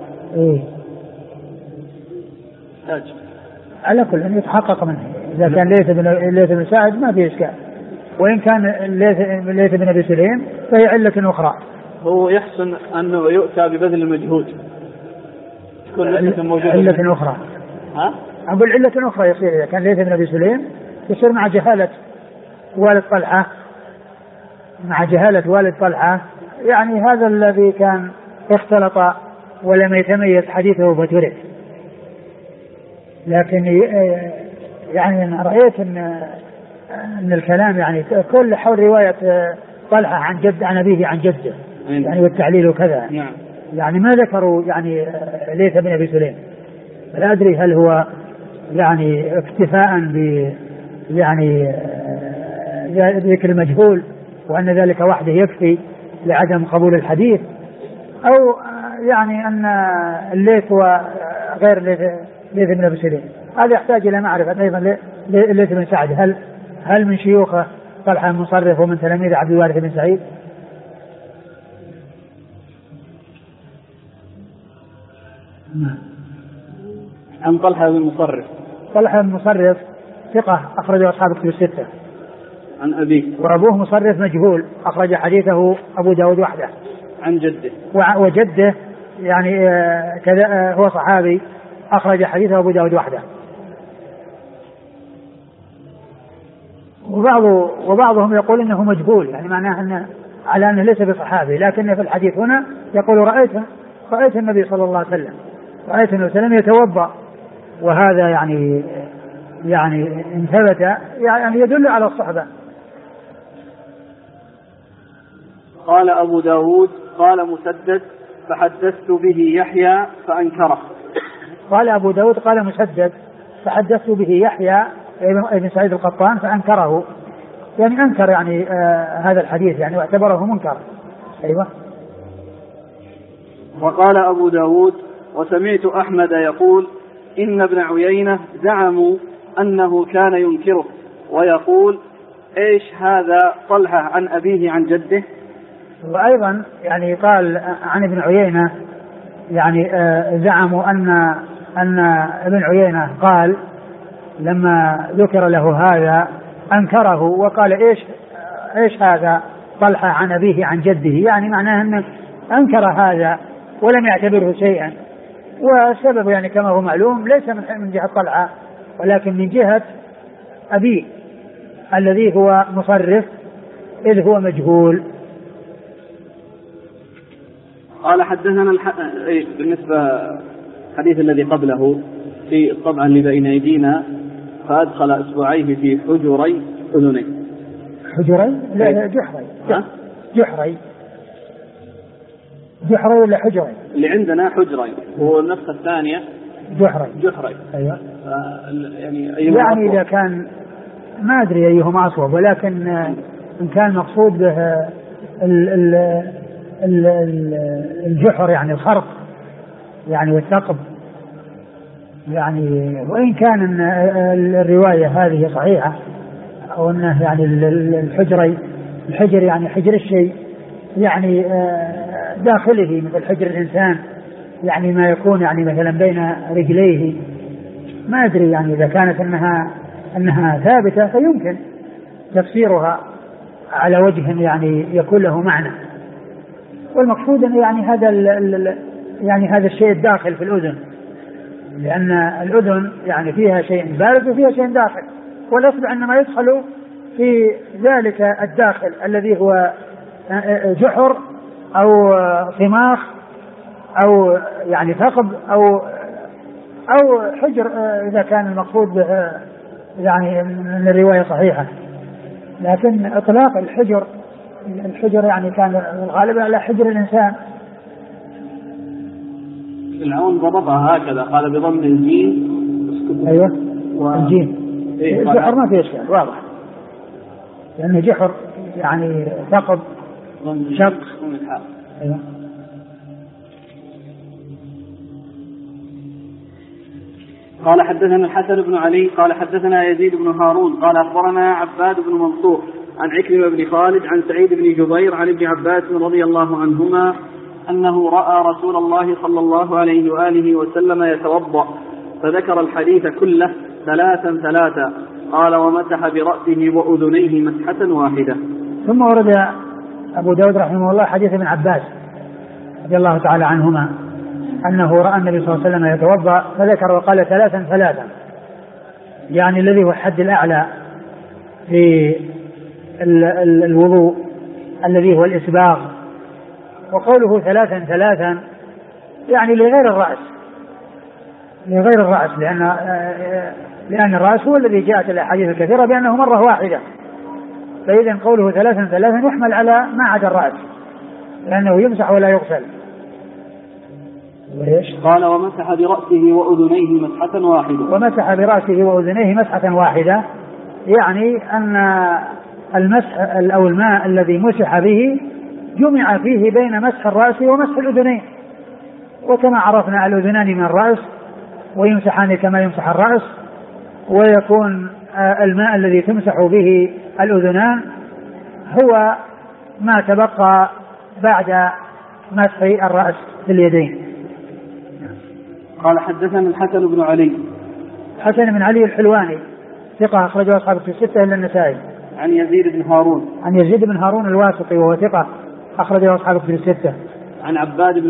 [SPEAKER 1] على كل أن يتحقق منه. إذا كان ليث بن سعد ما في إشكال، وإن كان ليث بن أبي سليم فهي علة أخرى.
[SPEAKER 2] هو يحسن أنه يؤتى ببذل المجهود، تكون
[SPEAKER 1] علة أخرى. أقول علة أخرى يصير إذا كان ليث بن أبي سليم يصير مع جهالة والد طلحة، يعني هذا الذي كان اختلط ولم يتميز حديثه فترك. لكن يعني أنا رأيت أن الكلام يعني كل حول رواية طلحة عن جد عن أبيه عن جده يعني والتعليل وكذا. يعني ما ذكروا يعني ليث بن أبي سليم. لا أدري هل هو يعني اكتفاء يعني ذكر المجهول وأن ذلك وحده يكفي لعدم قبول الحديث، أو يعني أن الليث هو غير ليث بن أبي سليم. هذا يحتاج إلى معرفة أيضا ليث بن سعد هل من شيوخه طلحة بن مصرف ومن تلاميذ عبد الوارث بن سعيد.
[SPEAKER 2] عن طلحة بن
[SPEAKER 1] مصرف ثقة أخرجه أصحاب الكتب الستة.
[SPEAKER 2] عن أبيه
[SPEAKER 1] وأبوه مصرف مجهول أخرج حديثه أبو داود وحده.
[SPEAKER 2] عن جده
[SPEAKER 1] وجده يعني كذا هو صحابي أخرج حديثه أبو داود وحده. وبعضهم يقول إنه مجهول، يعني معناه أنه على أنه ليس بصحابي، لكن في الحديث هنا يقول رأيت النبي صلى الله عليه وسلم، رأيت النبي صلى الله عليه وسلم يتوضأ، وهذا يعني إن ثبت يعني يدل على الصحبة.
[SPEAKER 2] قال أبو داود قال مسدد فحدثت به يحيى فأنكره.
[SPEAKER 1] قال أبو داود قال مسدد فحدثت به يحيى ابن سعيد القطان فأنكره، يعني أنكر يعني هذا الحديث يعني واعتبره منكر. أيوة.
[SPEAKER 2] وقال أبو داود وسمعت أحمد يقول إن ابن عيينة زعموا أنه كان ينكره ويقول إيش هذا طلحة عن أبيه عن جده.
[SPEAKER 1] وأيضا يعني قال عن ابن عيينة يعني زعموا أن ابن عيينة قال لما ذكر له هذا أنكره وقال إيش هذا طلحة عن أبيه عن جده، يعني معناه أنه أنكر هذا ولم يعتبره شيئا. والسبب يعني كما هو معلوم ليس من جهة طلحة ولكن من جهة أبيه الذي هو مصرف إذ هو مجهول.
[SPEAKER 2] قال حدثنا بالنسبة الحديث الذي قبله في الطبعة اللي بين أيدينا فأدخل إصبعيه في حجري أذنيه.
[SPEAKER 1] حجري؟ لا جحري ولا حجري؟ اللي
[SPEAKER 2] عندنا حجري والنسخة الثانية جحري.
[SPEAKER 1] أيوة.
[SPEAKER 2] يعني
[SPEAKER 1] إذا كان ما أدري أيهما أصوب، ولكن إن كان مقصود به الجحر يعني الخرق يعني والثقب يعني، وإن كان الرواية هذه صحيحة أو أنه يعني الحجر يعني حجر الشيء يعني داخله مثل حجر الإنسان، يعني ما يكون يعني مثلا بين رجليه، ما أدري يعني إذا كانت أنها ثابتة فيمكن تفسيرها على وجه يعني يكون له معنى. والمقصود أن يعني هذا الشيء الداخل في الأذن، لأن الأذن يعني فيها شيء بارد وفيها شيء داخل، والأصبع إنما يدخل في ذلك الداخل الذي هو جحر أو صماخ أو يعني ثقب أو حجر إذا كان المقصود به يعني من الرواية صحيحة. لكن إطلاق الحجر يعني كان الغالب على حجر الإنسان.
[SPEAKER 2] العون ضبطها هكذا قال بضم الجيم.
[SPEAKER 1] أيوة الجيم. الجحر ما فيه إشكال واضح، لأنه جحر يعني ثقب شق. أيوة.
[SPEAKER 2] قال حدثنا الحسن بن علي قال حدثنا يزيد بن هارون قال أخبرنا عباد بن منصور عن عكرمة بن خالد عن سعيد بن جبير عن ابن عباس رضي الله عنهما أنه رأى رسول الله صلى الله عليه وآله وسلم يتوضأ فذكر الحديث كله ثلاثا قال ومسح برأسه وأذنيه مسحة واحدة.
[SPEAKER 1] ثم ورد أبو داود رحمه الله حديث ابن عباس رضي الله تعالى عنهما أنه رأى النبي صلى الله عليه وسلم يتوضأ فذكر وقال ثلاثا، يعني الذي هو الحد الأعلى في الوضوء الذي هو الإسباغ. وقوله ثلاثا يعني لغير الرأس لأن الرأس هو الذي جاءت الأحاديث الكثيرة بأنه مرة واحدة، فإذا قوله ثلاثا يحمل على ما عدا الرأس لأنه يمسح ولا يغسل.
[SPEAKER 2] قال ومسح برأسه وأذنيه مسحة واحدة.
[SPEAKER 1] ومسح برأسه وأذنيه مسحة واحدة، يعني أن المسح أو الماء الذي مسح به جمع فيه بين مسح الرأس ومسح الأذنين، وكما عرفنا الأذنان من الرأس ويمسحان كما يمسح الرأس، ويكون الماء الذي تمسح به الأذنان هو ما تبقى بعد مسح الرأس باليدين.
[SPEAKER 2] قال حدثنا الحسن بن علي.
[SPEAKER 1] حسن بن علي الحلواني ثقة أخرجه أصحاب في الستة إلا النسائي.
[SPEAKER 2] عن يزيد بن هارون
[SPEAKER 1] الواسطي وهو ثقة أخرجه أصحاب في الستة.
[SPEAKER 2] عن عباد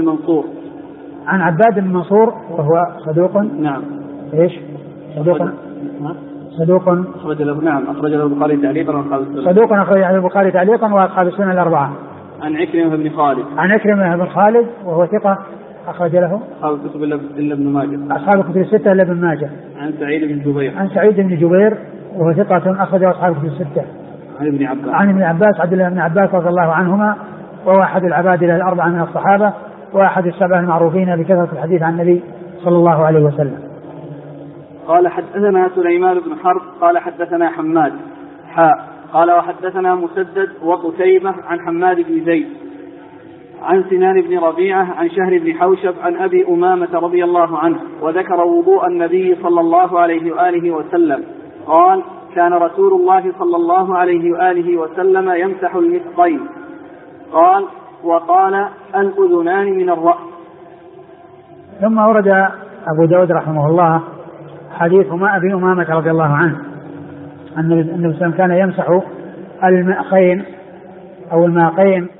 [SPEAKER 2] بن منصور وهو صدوق.
[SPEAKER 1] نعم. إيش؟ صدوق
[SPEAKER 2] أخرج له البخاري تعليقا وأصحاب السنن.
[SPEAKER 1] صدوق أخرج له البخاري تعليقا وأصحاب السنن الأربعة.
[SPEAKER 2] عن عكرمة بن خالد.
[SPEAKER 1] عن عكرمة بن خالد وهو ثقة أخرج له
[SPEAKER 2] أصحاب الكتب إلا ابن ماجه.
[SPEAKER 1] أصحاب الكتب الستة إلا ابن ماجه.
[SPEAKER 2] عن سعيد بن جبير.
[SPEAKER 1] عن سعيد بن جبير وهو ثقة أخرج أصحاب الكتب الستة. عن ابن عباس عبد الله بن عباس رضي الله عنهما وهو أحد العبادلة الأربعة من الصحابة وأحد السبع المعروفين بكثرة الحديث عن النبي صلى الله عليه وسلم.
[SPEAKER 2] قال حدثنا سليمان بن حرب قال حدثنا حماد قال وحدثنا مسدد وقتيبة عن حماد بن زيد عن سنان بن ربيعة عن شهر بن حوشب عن أبي أمامة رضي الله عنه وذكر وضوء النبي صلى الله عليه وآله وسلم قال كان رسول الله صلى الله عليه وآله وسلم يمسح المسقين قال وقال الأذنان من الرأس.
[SPEAKER 1] ثم ورد أبو داود رحمه الله حديث ما أبي أمامة رضي الله عنه أن النبي صلى الله عليه وسلم كان يمسح المأخين أو الماقين